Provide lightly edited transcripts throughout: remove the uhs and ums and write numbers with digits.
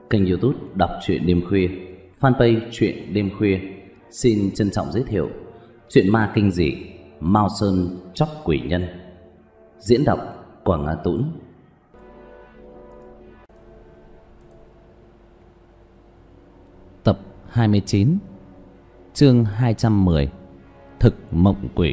Kênh YouTube đọc truyện đêm khuya, fanpage truyện đêm khuya xin trân trọng giới thiệu truyện ma kinh dị Mao Sơn Chóc Quỷ Nhân. Diễn đọc Quảng Á Tũng. Tập 29, chương 210, Thực Mộng Quỷ.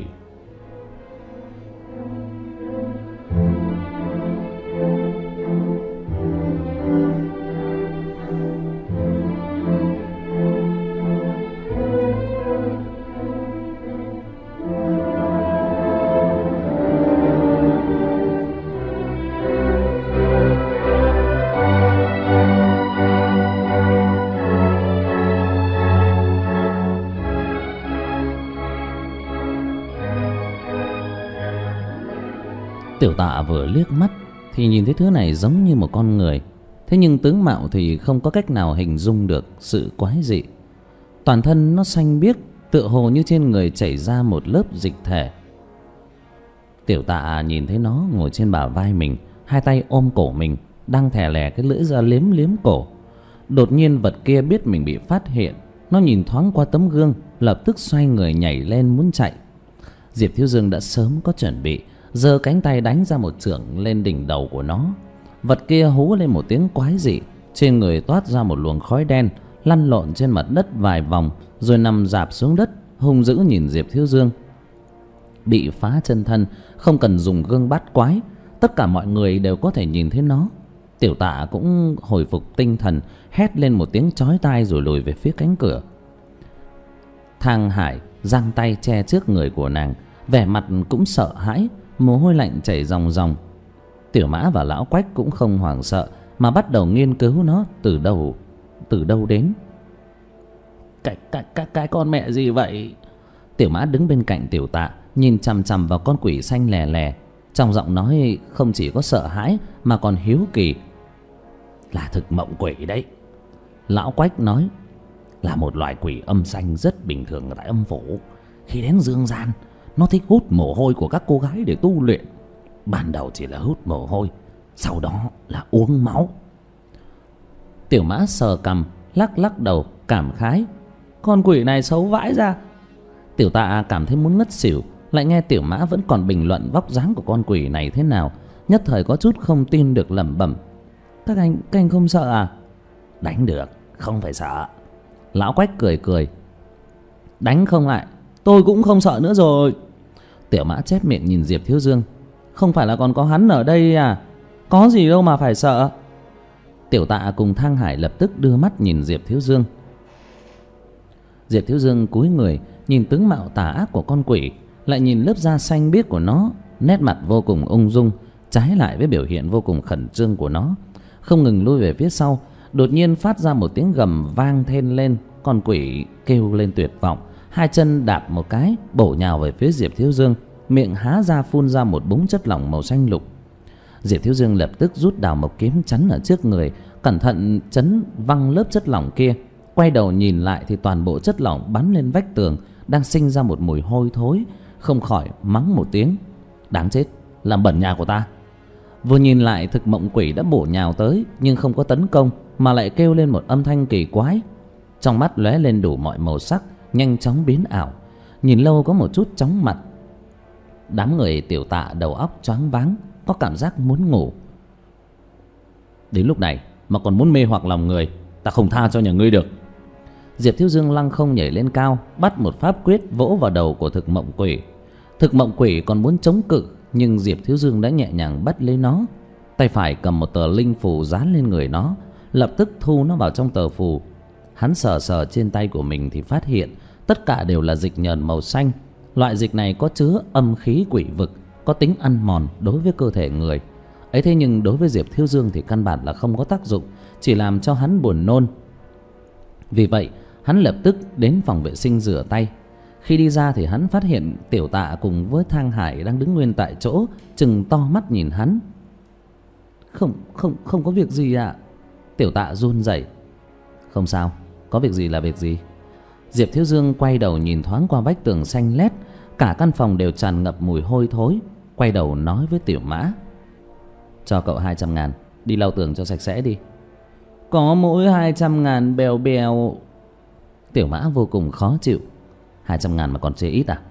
Tiểu Tạ vừa liếc mắt thì nhìn thấy thứ này giống như một con người, thế nhưng tướng mạo thì không có cách nào hình dung được sự quái dị. Toàn thân nó xanh biếc, tựa hồ như trên người chảy ra một lớp dịch thể. Tiểu Tạ nhìn thấy nó ngồi trên bả vai mình, hai tay ôm cổ mình, đang thè lè cái lưỡi ra liếm liếm cổ. Đột nhiên vật kia biết mình bị phát hiện, nó nhìn thoáng qua tấm gương, lập tức xoay người nhảy lên muốn chạy. Diệp Thiếu Dương đã sớm có chuẩn bị, giơ cánh tay đánh ra một chưởng lên đỉnh đầu của nó. Vật kia hú lên một tiếng quái dị, trên người toát ra một luồng khói đen, lăn lộn trên mặt đất vài vòng rồi nằm rạp xuống đất, hung dữ nhìn Diệp Thiếu Dương. Bị phá chân thân, không cần dùng gương bắt quái, tất cả mọi người đều có thể nhìn thấy nó. Tiểu Tạ cũng hồi phục tinh thần, hét lên một tiếng chói tai rồi lùi về phía cánh cửa. Thang Hải giang tay che trước người của nàng, vẻ mặt cũng sợ hãi, mồ hôi lạnh chảy ròng ròng. Tiểu Mã và Lão Quách cũng không hoảng sợ mà bắt đầu nghiên cứu nó từ đâu đến. Cái con mẹ gì vậy? Tiểu Mã đứng bên cạnh Tiểu Tạ, nhìn chằm chằm vào con quỷ xanh lè lè, trong giọng nói không chỉ có sợ hãi mà còn hiếu kỳ. Là thực mộng quỷ đấy, Lão Quách nói. Là một loại quỷ âm xanh rất bình thường ở tại âm phủ. Khi đến dương gian, nó thích hút mồ hôi của các cô gái để tu luyện. Ban đầu chỉ là hút mồ hôi, sau đó là uống máu. Tiểu Mã sờ cằm, lắc lắc đầu cảm khái. Con quỷ này xấu vãi ra. Tiểu Tạ cảm thấy muốn ngất xỉu, lại nghe Tiểu Mã vẫn còn bình luận vóc dáng của con quỷ này thế nào, nhất thời có chút không tin được, lẩm bẩm. Các anh không sợ à? Đánh được, không phải sợ. Lão Quách cười cười. Đánh không lại, tôi cũng không sợ nữa rồi. Tiểu Mã chép miệng nhìn Diệp Thiếu Dương. Không phải là còn có hắn ở đây à? Có gì đâu mà phải sợ. Tiểu Tạ cùng Thang Hải lập tức đưa mắt nhìn Diệp Thiếu Dương. Diệp Thiếu Dương cúi người nhìn tướng mạo tà ác của con quỷ, lại nhìn lớp da xanh biếc của nó, nét mặt vô cùng ung dung, trái lại với biểu hiện vô cùng khẩn trương của nó, không ngừng lui về phía sau. Đột nhiên phát ra một tiếng gầm vang thên lên. Con quỷ kêu lên tuyệt vọng, hai chân đạp một cái bổ nhào về phía Diệp Thiếu Dương, miệng há ra phun ra một búng chất lỏng màu xanh lục. Diệp Thiếu Dương lập tức rút đào mộc kiếm chắn ở trước người, cẩn thận chấn văng lớp chất lỏng kia. Quay đầu nhìn lại thì toàn bộ chất lỏng bắn lên vách tường, đang sinh ra một mùi hôi thối, không khỏi mắng một tiếng. Đáng chết, làm bẩn nhà của ta. Vừa nhìn lại, thực mộng quỷ đã bổ nhào tới, nhưng không có tấn công mà lại kêu lên một âm thanh kỳ quái. Trong mắt lóe lên đủ mọi màu sắc, nhanh chóng biến ảo, nhìn lâu có một chút chóng mặt. Đám người Tiểu Tạ đầu óc choáng váng, có cảm giác muốn ngủ. Đến lúc này mà còn muốn mê hoặc lòng người, ta không tha cho nhà ngươi được. Diệp Thiếu Dương lăng không nhảy lên cao, bắt một pháp quyết vỗ vào đầu của thực mộng quỷ. Thực mộng quỷ còn muốn chống cự, nhưng Diệp Thiếu Dương đã nhẹ nhàng bắt lấy nó. Tay phải cầm một tờ linh phù dán lên người nó, lập tức thu nó vào trong tờ phù. Hắn sờ sờ trên tay của mình thì phát hiện tất cả đều là dịch nhờn màu xanh. Loại dịch này có chứa âm khí quỷ vực, có tính ăn mòn đối với cơ thể người. Ấy thế nhưng đối với Diệp Thiếu Dương thì căn bản là không có tác dụng, chỉ làm cho hắn buồn nôn. Vì vậy hắn lập tức đến phòng vệ sinh rửa tay. Khi đi ra thì hắn phát hiện Tiểu Tạ cùng với Thang Hải đang đứng nguyên tại chỗ, trừng to mắt nhìn hắn. Không có việc gì ạ. Tiểu Tạ run rẩy. Không sao, có việc gì là việc gì. Diệp Thiếu Dương quay đầu nhìn thoáng qua vách tường xanh lét, cả căn phòng đều tràn ngập mùi hôi thối. Quay đầu nói với Tiểu Mã. Cho cậu 200.000, đi lau tường cho sạch sẽ đi. Có mỗi 200.000 bèo bèo. Tiểu Mã vô cùng khó chịu. 200.000 mà còn chê ít à?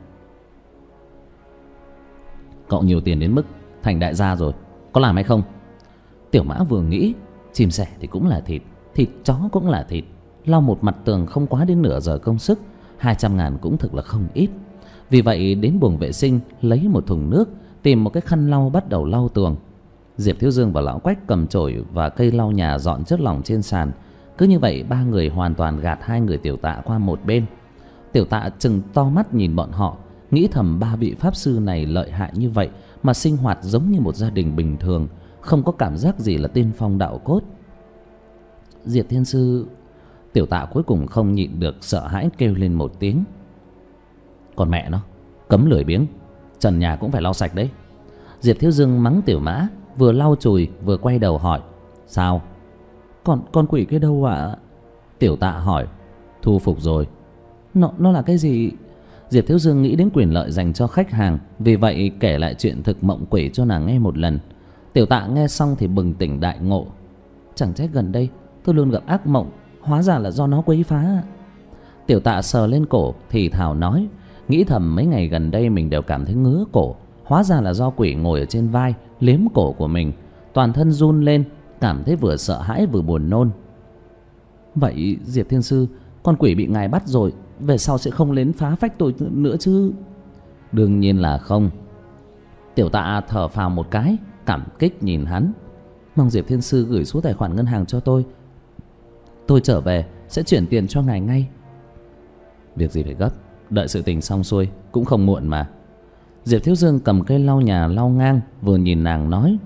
Cậu nhiều tiền đến mức thành đại gia rồi, có làm hay không? Tiểu Mã vừa nghĩ, chim sẻ thì cũng là thịt, thịt chó cũng là thịt. Lau một mặt tường không quá đến nửa giờ công sức, 200.000 cũng thực là không ít. Vì vậy đến buồng vệ sinh lấy một thùng nước, tìm một cái khăn lau bắt đầu lau tường. Diệp Thiếu Dương và Lão Quách cầm chổi và cây lau nhà dọn chất lỏng trên sàn. Cứ như vậy ba người hoàn toàn gạt hai người Tiểu Tạ qua một bên. Tiểu Tạ trừng to mắt nhìn bọn họ, nghĩ thầm ba vị pháp sư này lợi hại như vậy mà sinh hoạt giống như một gia đình bình thường, không có cảm giác gì là tiên phong đạo cốt. Diệp Thiên Sư... Tiểu Tạ cuối cùng không nhịn được, sợ hãi kêu lên một tiếng. Còn mẹ nó, cấm lười biếng, trần nhà cũng phải lau sạch đấy. Diệp Thiếu Dương mắng Tiểu Mã, vừa lau chùi vừa quay đầu hỏi. Sao? Con quỷ kia đâu ạ? Tiểu Tạ hỏi. Thu phục rồi. Nó là cái gì? Diệp Thiếu Dương nghĩ đến quyền lợi dành cho khách hàng, vì vậy kể lại chuyện thực mộng quỷ cho nàng nghe một lần. Tiểu Tạ nghe xong thì bừng tỉnh đại ngộ. Chẳng trách gần đây tôi luôn gặp ác mộng, hóa ra là do nó quấy phá. Tiểu Tạ sờ lên cổ thì thào nói, nghĩ thầm mấy ngày gần đây mình đều cảm thấy ngứa cổ, hóa ra là do quỷ ngồi ở trên vai liếm cổ của mình. Toàn thân run lên, cảm thấy vừa sợ hãi vừa buồn nôn. Vậy Diệp Thiên Sư, con quỷ bị ngài bắt rồi, về sau sẽ không đến phá phách tôi nữa chứ? Đương nhiên là không. Tiểu Tạ thở phào một cái, cảm kích nhìn hắn. Mong Diệp Thiên Sư gửi số tài khoản ngân hàng cho tôi trở về sẽ chuyển tiền cho ngài ngay. Việc gì phải gấp, đợi sự tình xong xuôi cũng không muộn mà. Diệp Thiếu Dương cầm cây lau nhà lau ngang, vừa nhìn nàng nói.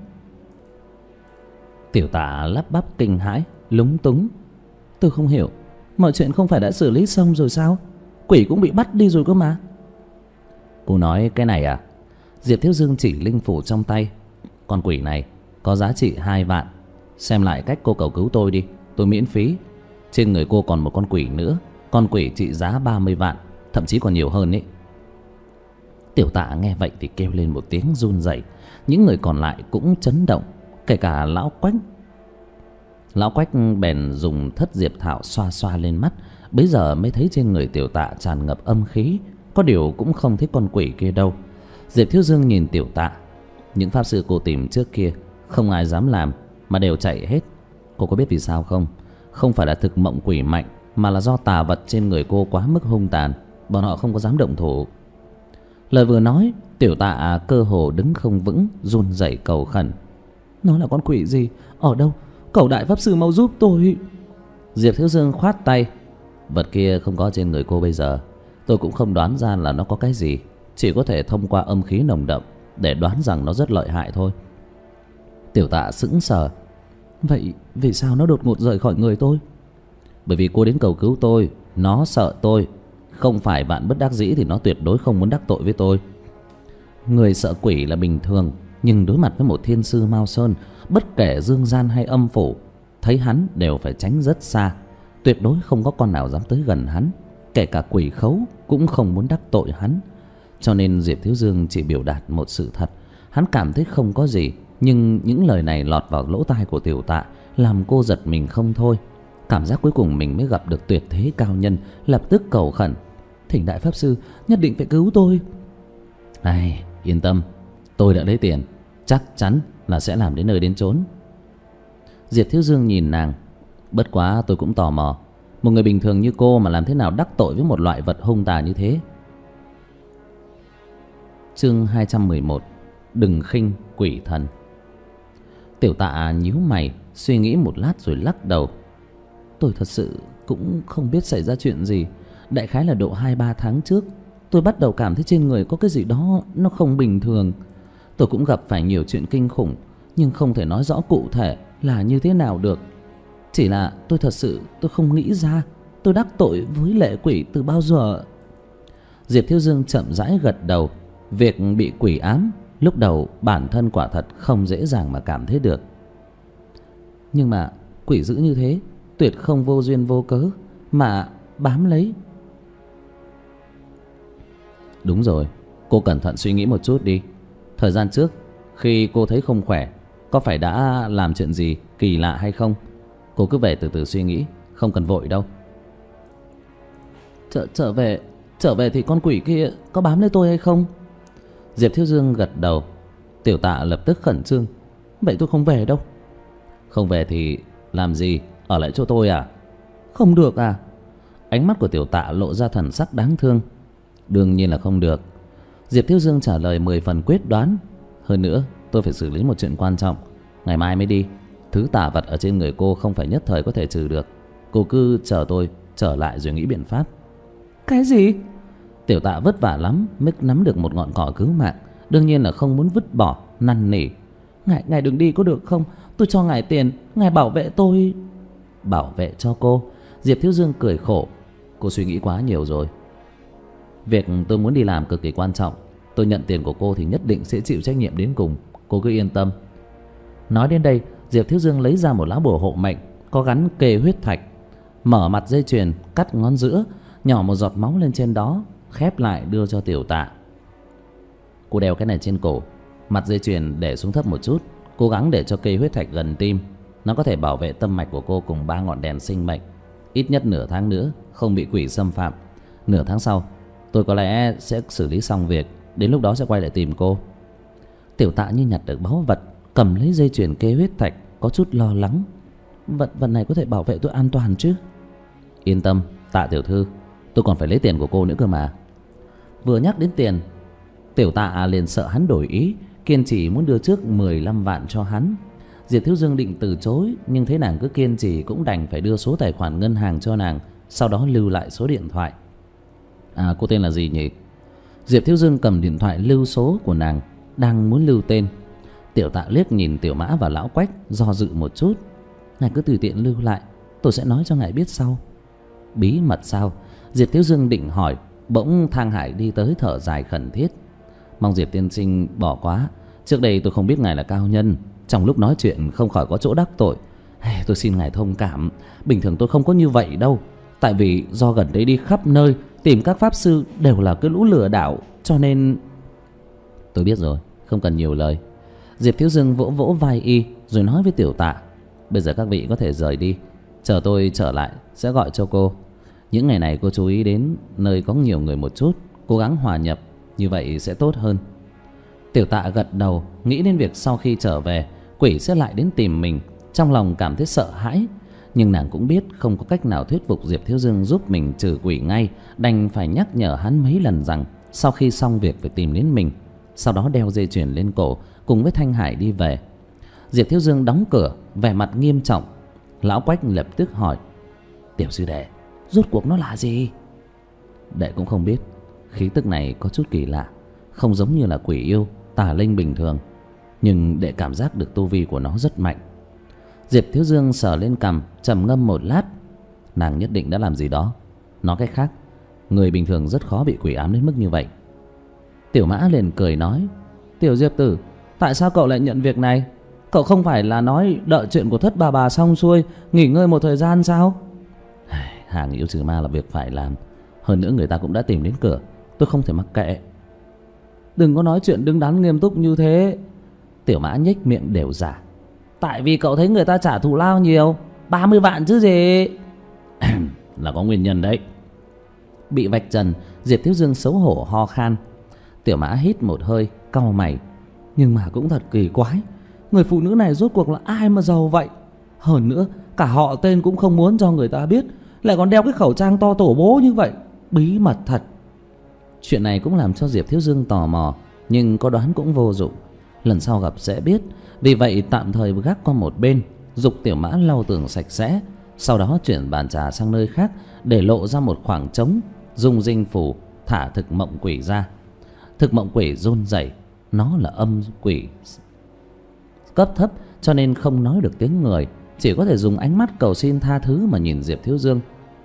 Tiểu Tạ lắp bắp kinh hãi, lúng túng. Tôi không hiểu, mọi chuyện không phải đã xử lý xong rồi sao? Quỷ cũng bị bắt đi rồi cơ mà. Cô nói cái này à? Diệp Thiếu Dương chỉ linh phủ trong tay. Con quỷ này có giá trị 2 vạn. Xem lại cách cô cầu cứu tôi đi, tôi miễn phí. Trên người cô còn một con quỷ nữa, con quỷ trị giá 30 vạn, thậm chí còn nhiều hơn ấy. Tiểu Tạ nghe vậy thì kêu lên một tiếng run rẩy. Những người còn lại cũng chấn động, kể cả Lão Quách. Lão Quách bèn dùng thất diệp thảo xoa xoa lên mắt, bấy giờ mới thấy trên người Tiểu Tạ tràn ngập âm khí, có điều cũng không thấy con quỷ kia đâu. Diệp Thiếu Dương nhìn Tiểu Tạ. Những pháp sư cô tìm trước kia không ai dám làm mà đều chạy hết. Cô có biết vì sao không? Không phải là thực mộng quỷ mạnh, mà là do tà vật trên người cô quá mức hung tàn, bọn họ không có dám động thủ. Lời vừa nói, Tiểu Tạ cơ hồ đứng không vững, run rẩy cầu khẩn. Nó là con quỷ gì? Ở đâu? Cầu đại pháp sư mau giúp tôi. Diệp Thiếu Dương khoát tay. Vật kia không có trên người cô bây giờ. Tôi cũng không đoán ra là nó có cái gì, chỉ có thể thông qua âm khí nồng đậm để đoán rằng nó rất lợi hại thôi. Tiểu Tạ sững sờ. Vậy vì sao nó đột ngột rời khỏi người tôi? Bởi vì cô đến cầu cứu tôi, nó sợ tôi. Không phải vạn bất đắc dĩ thì nó tuyệt đối không muốn đắc tội với tôi. Người sợ quỷ là bình thường, nhưng đối mặt với một thiên sư Mao Sơn, bất kể dương gian hay âm phủ, thấy hắn đều phải tránh rất xa. Tuyệt đối không có con nào dám tới gần hắn, kể cả quỷ khấu cũng không muốn đắc tội hắn. Cho nên Diệp Thiếu Dương chỉ biểu đạt một sự thật. Hắn cảm thấy không có gì, nhưng những lời này lọt vào lỗ tai của Tiểu Tạ làm cô giật mình không thôi. Cảm giác cuối cùng mình mới gặp được tuyệt thế cao nhân, lập tức cầu khẩn. Thỉnh đại pháp sư nhất định phải cứu tôi. Ai, yên tâm, tôi đã lấy tiền, chắc chắn là sẽ làm đến nơi đến chốn. Diệp Thiếu Dương nhìn nàng. Bất quá tôi cũng tò mò, một người bình thường như cô mà làm thế nào đắc tội với một loại vật hung tà như thế? Chương 211. Đừng khinh quỷ thần. Tiểu Tạ nhíu mày, suy nghĩ một lát rồi lắc đầu. Tôi thật sự cũng không biết xảy ra chuyện gì. Đại khái là độ 2-3 tháng trước, tôi bắt đầu cảm thấy trên người có cái gì đó nó không bình thường. Tôi cũng gặp phải nhiều chuyện kinh khủng, nhưng không thể nói rõ cụ thể là như thế nào được. Chỉ là tôi thật sự tôi không nghĩ ra tôi đắc tội với lệ quỷ từ bao giờ. Diệp Thiếu Dương chậm rãi gật đầu. Việc bị quỷ ám lúc đầu bản thân quả thật không dễ dàng mà cảm thấy được. Nhưng mà quỷ dữ như thế, tuyệt không vô duyên vô cớ mà bám lấy. Đúng rồi, cô cẩn thận suy nghĩ một chút đi. Thời gian trước khi cô thấy không khỏe, có phải đã làm chuyện gì kỳ lạ hay không? Cô cứ về từ từ suy nghĩ, không cần vội đâu. Trở về thì con quỷ kia có bám lấy tôi hay không? Diệp Thiếu Dương gật đầu. Tiểu Tạ lập tức khẩn trương. Vậy tôi không về đâu. Không về thì làm gì? Ở lại chỗ tôi à? Không được à? Ánh mắt của Tiểu Tạ lộ ra thần sắc đáng thương. Đương nhiên là không được. Diệp Thiếu Dương trả lời 10 phần quyết đoán. Hơn nữa tôi phải xử lý một chuyện quan trọng, ngày mai mới đi. Thứ tà vật ở trên người cô không phải nhất thời có thể trừ được. Cô cứ chờ tôi trở lại rồi nghĩ biện pháp. Cái gì? Tiểu Tạ vất vả lắm mới nắm được một ngọn cỏ cứu mạng, đương nhiên là không muốn vứt bỏ, năn nỉ. Ngài đừng đi có được không? Tôi cho ngài tiền, ngài bảo vệ tôi. Bảo vệ cho cô? Diệp Thiếu Dương cười khổ. Cô suy nghĩ quá nhiều rồi. Việc tôi muốn đi làm cực kỳ quan trọng. Tôi nhận tiền của cô thì nhất định sẽ chịu trách nhiệm đến cùng. Cô cứ yên tâm. Nói đến đây, Diệp Thiếu Dương lấy ra một lá bùa hộ mệnh có gắn kê huyết thạch, mở mặt dây chuyền, cắt ngón giữa, nhỏ một giọt máu lên trên đó, khép lại đưa cho Tiểu Tạ. Cô đeo cái này trên cổ, mặt dây chuyền để xuống thấp một chút, cố gắng để cho cây huyết thạch gần tim. Nó có thể bảo vệ tâm mạch của cô cùng 3 ngọn đèn sinh mệnh. Ít nhất nửa tháng nữa không bị quỷ xâm phạm. Nửa tháng sau tôi có lẽ sẽ xử lý xong việc, đến lúc đó sẽ quay lại tìm cô. Tiểu Tạ như nhặt được báu vật, cầm lấy dây chuyền kê huyết thạch, có chút lo lắng. Vật này có thể bảo vệ tôi an toàn chứ? Yên tâm Tạ tiểu thư, tôi còn phải lấy tiền của cô nữa cơ mà. Vừa nhắc đến tiền, Tiểu Tạ liền sợ hắn đổi ý, kiên trì muốn đưa trước 15 vạn cho hắn. Diệp Thiếu Dương định từ chối, nhưng thấy nàng cứ kiên trì cũng đành phải đưa số tài khoản ngân hàng cho nàng, sau đó lưu lại số điện thoại. À, cô tên là gì nhỉ? Diệp Thiếu Dương cầm điện thoại lưu số của nàng, đang muốn lưu tên. Tiểu Tạ liếc nhìn Tiểu Mã và Lão Quách, do dự một chút. Ngài cứ tùy tiện lưu lại, tôi sẽ nói cho ngài biết sau. Bí mật sao? Diệp Thiếu Dương định hỏi, bỗng Thang Hải đi tới thở dài khẩn thiết. Mong Diệp tiên sinh bỏ quá, trước đây tôi không biết ngài là cao nhân, trong lúc nói chuyện không khỏi có chỗ đắc tội. Tôi xin ngài thông cảm, bình thường tôi không có như vậy đâu. Tại vì do gần đây đi khắp nơi tìm các pháp sư đều là cái lũ lừa đảo, cho nên... Tôi biết rồi, không cần nhiều lời. Diệp Thiếu Dương vỗ vỗ vai y rồi nói với Tiểu Tạ, bây giờ các vị có thể rời đi, chờ tôi trở lại sẽ gọi cho cô. Những ngày này cô chú ý đến nơi có nhiều người một chút, cố gắng hòa nhập, như vậy sẽ tốt hơn. Tiểu Tạ gật đầu, nghĩ đến việc sau khi trở về quỷ sẽ lại đến tìm mình, trong lòng cảm thấy sợ hãi. Nhưng nàng cũng biết không có cách nào thuyết phục Diệp Thiếu Dương giúp mình trừ quỷ ngay, đành phải nhắc nhở hắn mấy lần rằng sau khi xong việc phải tìm đến mình. Sau đó đeo dây chuyền lên cổ, cùng với Thanh Hải đi về. Diệp Thiếu Dương đóng cửa, vẻ mặt nghiêm trọng. Lão Quách lập tức hỏi, Tiểu sư đệ, rốt cuộc nó là gì? Đệ cũng không biết. Khí tức này có chút kỳ lạ, không giống như là quỷ yêu, tà linh bình thường, nhưng đệ cảm giác được tu vi của nó rất mạnh. Diệp Thiếu Dương sờ lên cằm, trầm ngâm một lát. Nàng nhất định đã làm gì đó. Nói cách khác, người bình thường rất khó bị quỷ ám đến mức như vậy. Tiểu Mã liền cười nói, Tiểu Diệp tử, tại sao cậu lại nhận việc này? Cậu không phải là nói đợi chuyện của Thất bà xong xuôi nghỉ ngơi một thời gian sao? Hàng yêu trừ ma là việc phải làm. Hơn nữa người ta cũng đã tìm đến cửa, tôi không thể mắc kệ. Đừng có nói chuyện đứng đắn nghiêm túc như thế. Tiểu Mã nhếch miệng đều giả. Tại vì cậu thấy người ta trả thù lao nhiều, 30 vạn chứ gì. Là có nguyên nhân đấy. Bị vạch trần, Diệp Thiếu Dương xấu hổ ho khan. Tiểu Mã hít một hơi, cau mày. Nhưng mà cũng thật kỳ quái, người phụ nữ này rốt cuộc là ai mà giàu vậy? Hơn nữa cả họ tên cũng không muốn cho người ta biết, lại còn đeo cái khẩu trang to tổ bố như vậy. Bí mật thật. Chuyện này cũng làm cho Diệp Thiếu Dương tò mò, nhưng có đoán cũng vô dụng. Lần sau gặp sẽ biết. Vì vậy tạm thời gác qua một bên, giục Tiểu Mã lau tường sạch sẽ, sau đó chuyển bàn trà sang nơi khác, để lộ ra một khoảng trống, dùng dinh phủ thả thực mộng quỷ ra. Thực mộng quỷ run rẩy, nó là âm quỷ cấp thấp cho nên không nói được tiếng người, chỉ có thể dùng ánh mắt cầu xin tha thứ mà nhìn Diệp Thiếu Dương.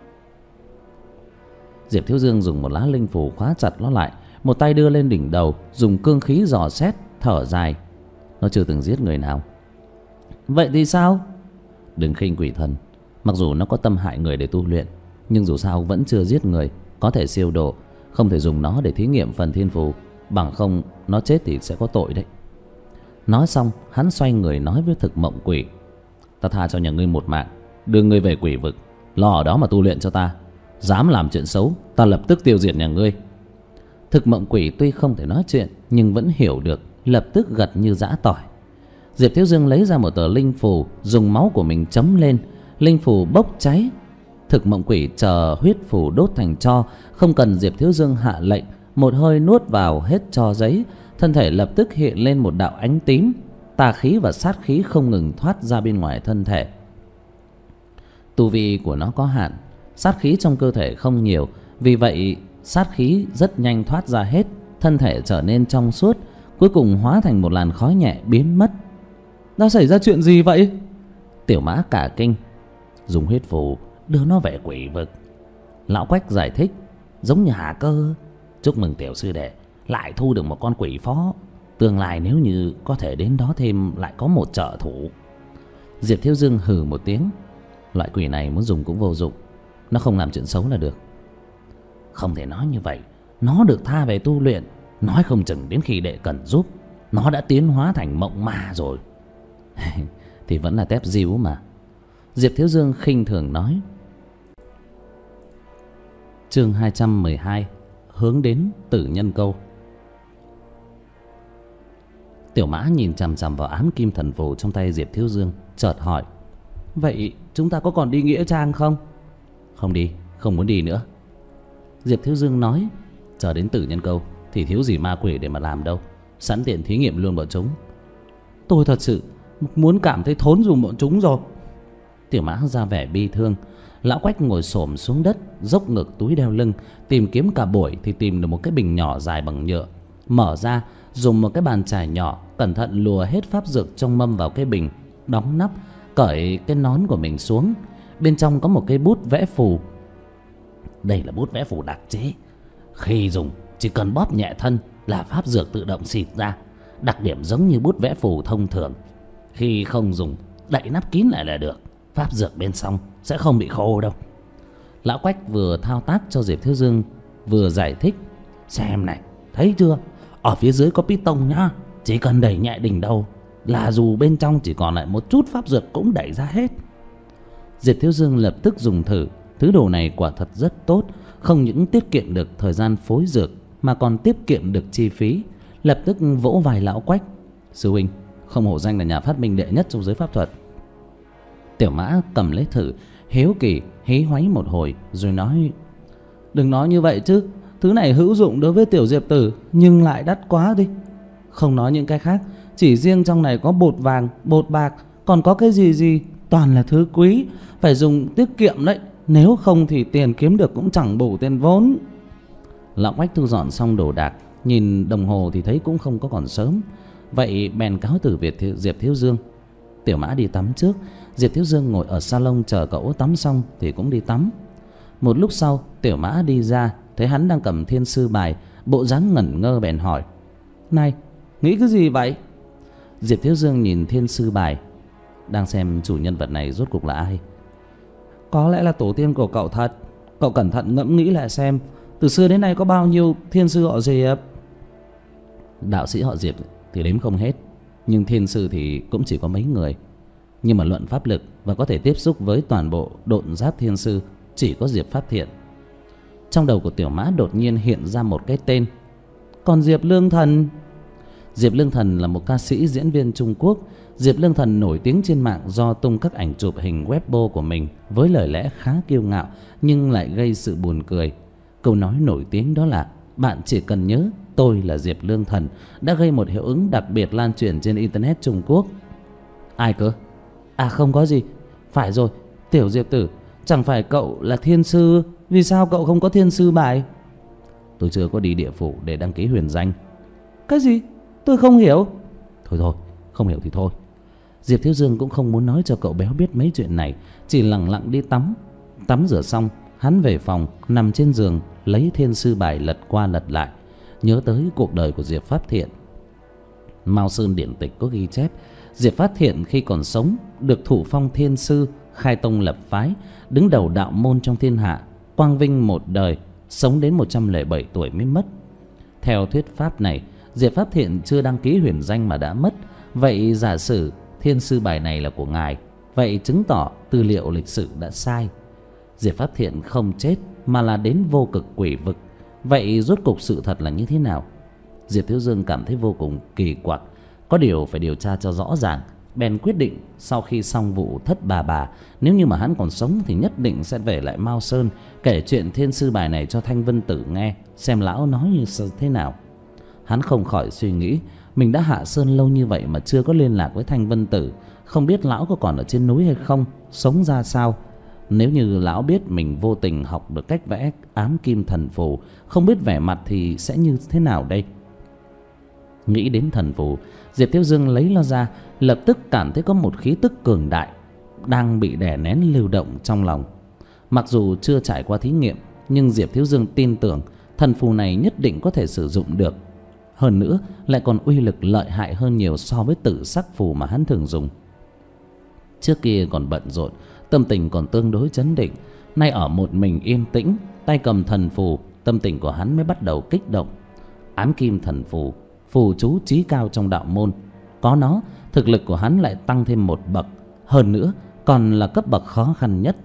Diệp Thiếu Dương dùng một lá linh phù khóa chặt nó lại, một tay đưa lên đỉnh đầu, dùng cương khí dò xét, thở dài. Nó chưa từng giết người nào. Vậy thì sao? Đừng khinh quỷ thần. Mặc dù nó có tâm hại người để tu luyện, nhưng dù sao vẫn chưa giết người, có thể siêu độ. Không thể dùng nó để thí nghiệm phần thiên phù, bằng không nó chết thì sẽ có tội đấy. Nói xong hắn xoay người nói với thực mộng quỷ, ta tha cho nhà ngươi một mạng, đưa ngươi về quỷ vực, lo ở đó mà tu luyện cho ta. Dám làm chuyện xấu, ta lập tức tiêu diệt nhà ngươi. Thực Mộng Quỷ tuy không thể nói chuyện nhưng vẫn hiểu được, lập tức gật như giã tỏi. Diệp Thiếu Dương lấy ra một tờ linh phù, dùng máu của mình chấm lên. Linh phù bốc cháy. Thực Mộng Quỷ chờ huyết phù đốt thành tro, không cần Diệp Thiếu Dương hạ lệnh, một hơi nuốt vào hết tro giấy, thân thể lập tức hiện lên một đạo ánh tím. Tà khí và sát khí không ngừng thoát ra bên ngoài thân thể. Tu vi của nó có hạn, sát khí trong cơ thể không nhiều, vì vậy sát khí rất nhanh thoát ra hết, thân thể trở nên trong suốt, cuối cùng hóa thành một làn khói nhẹ biến mất. Đã xảy ra chuyện gì vậy? Tiểu Mã cả kinh. Dùng huyết phù đưa nó về quỷ vực. Lão Quách giải thích. Giống như Hà Cơ. Chúc mừng tiểu sư đệ, lại thu được một con quỷ phó. Tương lai nếu như có thể đến đó thêm, lại có một trợ thủ. Diệp Thiếu Dương hừ một tiếng. Loại quỷ này muốn dùng cũng vô dụng, nó không làm chuyện xấu là được. Không thể nói như vậy, nó được tha về tu luyện, nói không chừng đến khi đệ cần giúp, nó đã tiến hóa thành mộng ma rồi. Thì vẫn là tép díu mà. Diệp Thiếu Dương khinh thường nói. Chương 212. Hướng đến Tử Nhân Câu. Tiểu Mã nhìn chằm chằm vào ám kim thần phù trong tay Diệp Thiếu Dương, chợt hỏi. Vậy chúng ta có còn đi nghĩa trang không? Không đi, không muốn đi nữa. Diệp Thiếu Dương nói. Chờ đến Tử Nhân Câu thì thiếu gì ma quỷ để mà làm đâu, sẵn tiện thí nghiệm luôn bọn chúng. Tôi thật sự muốn cảm thấy thốn dùng bọn chúng rồi. Tiểu Mã ra vẻ bi thương. Lão Quách ngồi xổm xuống đất, dốc ngực túi đeo lưng, tìm kiếm cả buổi thì tìm được một cái bình nhỏ dài bằng nhựa. Mở ra, dùng một cái bàn chải nhỏ, cẩn thận lùa hết pháp dược trong mâm vào cái bình, đóng nắp, cởi cái nón của mình xuống. Bên trong có một cây bút vẽ phù. Đây là bút vẽ phù đặc chế, khi dùng chỉ cần bóp nhẹ thân là pháp dược tự động xịt ra. Đặc điểm giống như bút vẽ phù thông thường. Khi không dùng, đậy nắp kín lại là được, pháp dược bên trong sẽ không bị khô đâu. Lão Quách vừa thao tác cho Diệp Thiếu Dương vừa giải thích. Xem này, thấy chưa, ở phía dưới có piston nhá, chỉ cần đẩy nhẹ đỉnh đầu là dù bên trong chỉ còn lại một chút pháp dược cũng đẩy ra hết. Diệp Thiếu Dương lập tức dùng thử. Thứ đồ này quả thật rất tốt, không những tiết kiệm được thời gian phối dược mà còn tiết kiệm được chi phí. Lập tức vỗ vai Lão Quách. Sư huynh, không hổ danh là nhà phát minh đệ nhất trong giới pháp thuật. Tiểu Mã cầm lấy thử, hiếu kỳ hí hoáy một hồi rồi nói. Đừng nói như vậy chứ, thứ này hữu dụng đối với tiểu Diệp tử nhưng lại đắt quá đi. Không nói những cái khác, chỉ riêng trong này có bột vàng, bột bạc, còn có cái gì toàn là thứ quý, phải dùng tiết kiệm đấy, nếu không thì tiền kiếm được cũng chẳng bổ tiền vốn. Lão Quách thu dọn xong đồ đạc, nhìn đồng hồ thì thấy cũng không có còn sớm, vậy bèn cáo từ Diệp Thiếu Dương. Tiểu Mã đi tắm trước, Diệp Thiếu Dương ngồi ở salon chờ cậu tắm xong thì cũng đi tắm. Một lúc sau Tiểu Mã đi ra, thấy hắn đang cầm thiên sư bài, bộ dáng ngẩn ngơ bèn hỏi. Này, nghĩ cái gì vậy? Diệp Thiếu Dương nhìn thiên sư bài, đang xem chủ nhân vật này rốt cuộc là ai. Có lẽ là tổ tiên của cậu thật. Cậu cẩn thận ngẫm nghĩ lại xem, từ xưa đến nay có bao nhiêu thiên sư họ Diệp? Đạo sĩ họ Diệp thì đếm không hết, nhưng thiên sư thì cũng chỉ có mấy người. Nhưng mà luận pháp lực và có thể tiếp xúc với toàn bộ độn giáp thiên sư chỉ có Diệp Pháp Thiện. Trong đầu của Tiểu Mã đột nhiên hiện ra một cái tên. Còn Diệp Lương Thần? Diệp Lương Thần là một ca sĩ diễn viên Trung Quốc. Diệp Lương Thần nổi tiếng trên mạng do tung các ảnh chụp hình Weibo của mình với lời lẽ khá kiêu ngạo nhưng lại gây sự buồn cười. Câu nói nổi tiếng đó là bạn chỉ cần nhớ tôi là Diệp Lương Thần đã gây một hiệu ứng đặc biệt lan truyền trên internet Trung Quốc. Ai cơ? À không có gì. Phải rồi, tiểu Diệp tử, chẳng phải cậu là thiên sư, vì sao cậu không có thiên sư bài? Tôi chưa có đi địa phủ để đăng ký huyền danh. Cái gì? Tôi không hiểu. Thôi, không hiểu thì thôi. Diệp Thiếu Dương cũng không muốn nói cho cậu béo biết mấy chuyện này, chỉ lặng lặng đi tắm. Tắm rửa xong, hắn về phòng, nằm trên giường, lấy thiên sư bài lật qua lật lại, nhớ tới cuộc đời của Diệp Pháp Thiện. Mao Sơn điển tịch có ghi chép, Diệp Pháp Thiện khi còn sống được thụ phong thiên sư, khai tông lập phái, đứng đầu đạo môn trong thiên hạ, quang vinh một đời, sống đến 107 tuổi mới mất. Theo thuyết pháp này, Diệp Pháp Thiện chưa đăng ký huyền danh mà đã mất. Vậy giả sử thiên sư bài này là của ngài, vậy chứng tỏ tư liệu lịch sử đã sai. Diệp Pháp Thiện không chết mà là đến vô cực quỷ vực. Vậy rốt cục sự thật là như thế nào? Diệp Thiếu Dương cảm thấy vô cùng kỳ quặc, có điều phải điều tra cho rõ ràng. Bèn quyết định sau khi xong vụ thất bà, nếu như mà hắn còn sống thì nhất định sẽ về lại Mao Sơn, kể chuyện thiên sư bài này cho Thanh Vân Tử nghe, xem lão nói như thế nào. Hắn không khỏi suy nghĩ, mình đã hạ sơn lâu như vậy mà chưa có liên lạc với Thanh Vân Tử, không biết lão có còn ở trên núi hay không, sống ra sao. Nếu như lão biết mình vô tình học được cách vẽ ám kim thần phù, không biết vẻ mặt thì sẽ như thế nào đây? Nghĩ đến thần phù, Diệp Thiếu Dương lấy nó ra, lập tức cảm thấy có một khí tức cường đại đang bị đè nén lưu động trong lòng. Mặc dù chưa trải qua thí nghiệm, nhưng Diệp Thiếu Dương tin tưởng thần phù này nhất định có thể sử dụng được. Hơn nữa lại còn uy lực lợi hại hơn nhiều so với tử sắc phù mà hắn thường dùng. Trước kia còn bận rộn, tâm tình còn tương đối trấn định, nay ở một mình yên tĩnh, tay cầm thần phù, tâm tình của hắn mới bắt đầu kích động. Ám kim thần phù, phù chú chí cao trong đạo môn, có nó thực lực của hắn lại tăng thêm một bậc, hơn nữa còn là cấp bậc khó khăn nhất.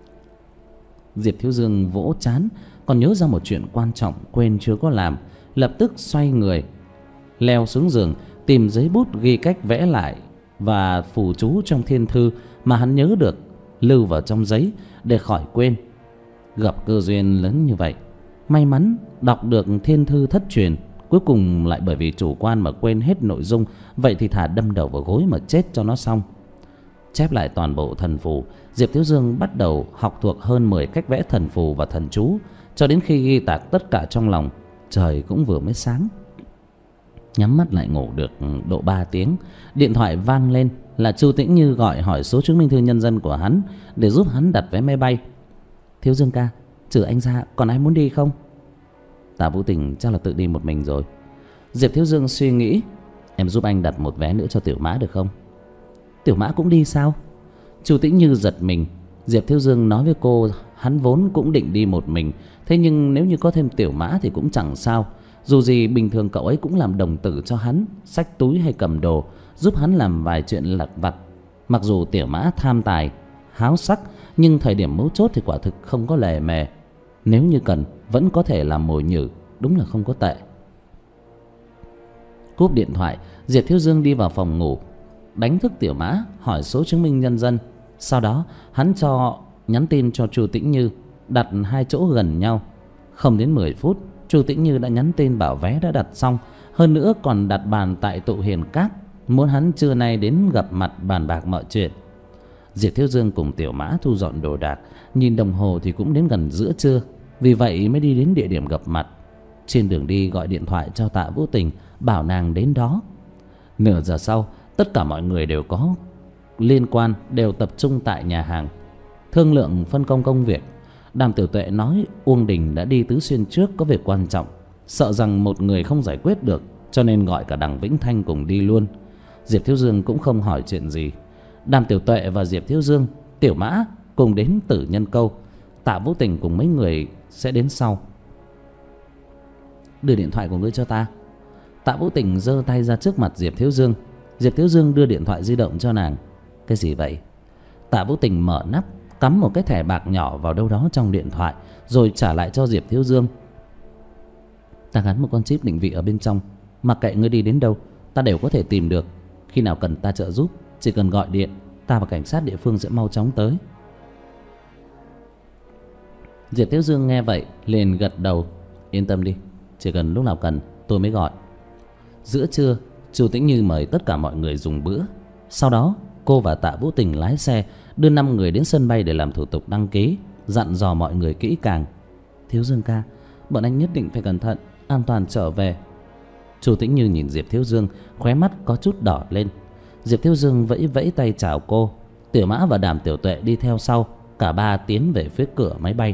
Diệp Thiếu Dương vỗ trán, còn nhớ ra một chuyện quan trọng quên chưa có làm, lập tức xoay người leo xuống giường, tìm giấy bút ghi cách vẽ lại và phù chú trong thiên thư mà hắn nhớ được, lưu vào trong giấy để khỏi quên. Gặp cơ duyên lớn như vậy, may mắn đọc được thiên thư thất truyền, cuối cùng lại bởi vì chủ quan mà quên hết nội dung, vậy thì thà đâm đầu vào gối mà chết cho nó xong. Chép lại toàn bộ thần phù, Diệp Thiếu Dương bắt đầu học thuộc hơn 10 cách vẽ thần phù và thần chú, cho đến khi ghi tạc tất cả trong lòng, trời cũng vừa mới sáng. Nhắm mắt lại ngủ được độ 3 tiếng, điện thoại vang lên, là Chu Tĩnh Như gọi hỏi số chứng minh thư nhân dân của hắn để giúp hắn đặt vé máy bay. Thiếu Dương ca, trừ anh ra còn ai muốn đi không? Tạ Vũ Tình chắc là tự đi một mình rồi. Diệp Thiếu Dương suy nghĩ, em giúp anh đặt một vé nữa cho Tiểu Mã được không? Tiểu Mã cũng đi sao? Chu Tĩnh Như giật mình. Diệp Thiếu Dương nói với cô hắn vốn cũng định đi một mình, thế nhưng nếu như có thêm Tiểu Mã thì cũng chẳng sao. Dù gì bình thường cậu ấy cũng làm đồng tử cho hắn, xách túi hay cầm đồ, giúp hắn làm vài chuyện lặt vặt. Mặc dù Tiểu Mã tham tài, háo sắc, nhưng thời điểm mấu chốt thì quả thực không có lề mề. Nếu như cần vẫn có thể làm mồi nhử, đúng là không có tệ. Cúp điện thoại, Diệp Thiếu Dương đi vào phòng ngủ, đánh thức Tiểu Mã hỏi số chứng minh nhân dân. Sau đó hắn nhắn tin cho Chu Tĩnh Như đặt 2 chỗ gần nhau. Không đến 10 phút, Chu Tĩnh Như đã nhắn tin bảo vé đã đặt xong, hơn nữa còn đặt bàn tại tụ Hiền Các, muốn hắn trưa nay đến gặp mặt bàn bạc mọi chuyện. Diệp Thiếu Dương cùng Tiểu Mã thu dọn đồ đạc, nhìn đồng hồ thì cũng đến gần giữa trưa, vì vậy mới đi đến địa điểm gặp mặt. Trên đường đi gọi điện thoại cho Tạ Vũ Tình, bảo nàng đến đó. Nửa giờ sau, tất cả mọi người đều có liên quan đều tập trung tại nhà hàng, thương lượng phân công công việc. Đàm Tiểu Tuệ nói Uông Đình đã đi Tứ Xuyên trước có việc quan trọng, sợ rằng một người không giải quyết được, cho nên gọi cả Đằng Vĩnh Thanh cùng đi luôn. Diệp Thiếu Dương cũng không hỏi chuyện gì. Đàm Tiểu Tuệ và Diệp Thiếu Dương, Tiểu Mã cùng đến Tử Nhân Câu, Tạ Vũ Tình cùng mấy người sẽ đến sau. Đưa điện thoại của ngươi cho ta. Tạ Vũ Tình giơ tay ra trước mặt Diệp Thiếu Dương. Diệp Thiếu Dương đưa điện thoại di động cho nàng. Cái gì vậy? Tạ Vũ Tình mở nắp, cắm một cái thẻ bạc nhỏ vào đâu đó trong điện thoại, rồi trả lại cho Diệp Thiếu Dương. Ta gắn một con chip định vị ở bên trong, mặc kệ ngươi đi đến đâu ta đều có thể tìm được. Khi nào cần ta trợ giúp, chỉ cần gọi điện, ta và cảnh sát địa phương sẽ mau chóng tới. Diệp Thiếu Dương nghe vậy liền gật đầu. Yên tâm đi, chỉ cần lúc nào cần tôi mới gọi. Giữa trưa, Chu Tĩnh Như mời tất cả mọi người dùng bữa. Sau đó cô và Tạ Vũ Tình lái xe đưa 5 người đến sân bay để làm thủ tục đăng ký, dặn dò mọi người kỹ càng. Thiếu Dương ca, bọn anh nhất định phải cẩn thận, an toàn trở về. Chu Tĩnh Như nhìn Diệp Thiếu Dương, khóe mắt có chút đỏ lên. Diệp Thiếu Dương vẫy vẫy tay chào cô. Tiểu Mã và Đàm Tiểu Tuệ đi theo sau, cả ba tiến về phía cửa máy bay.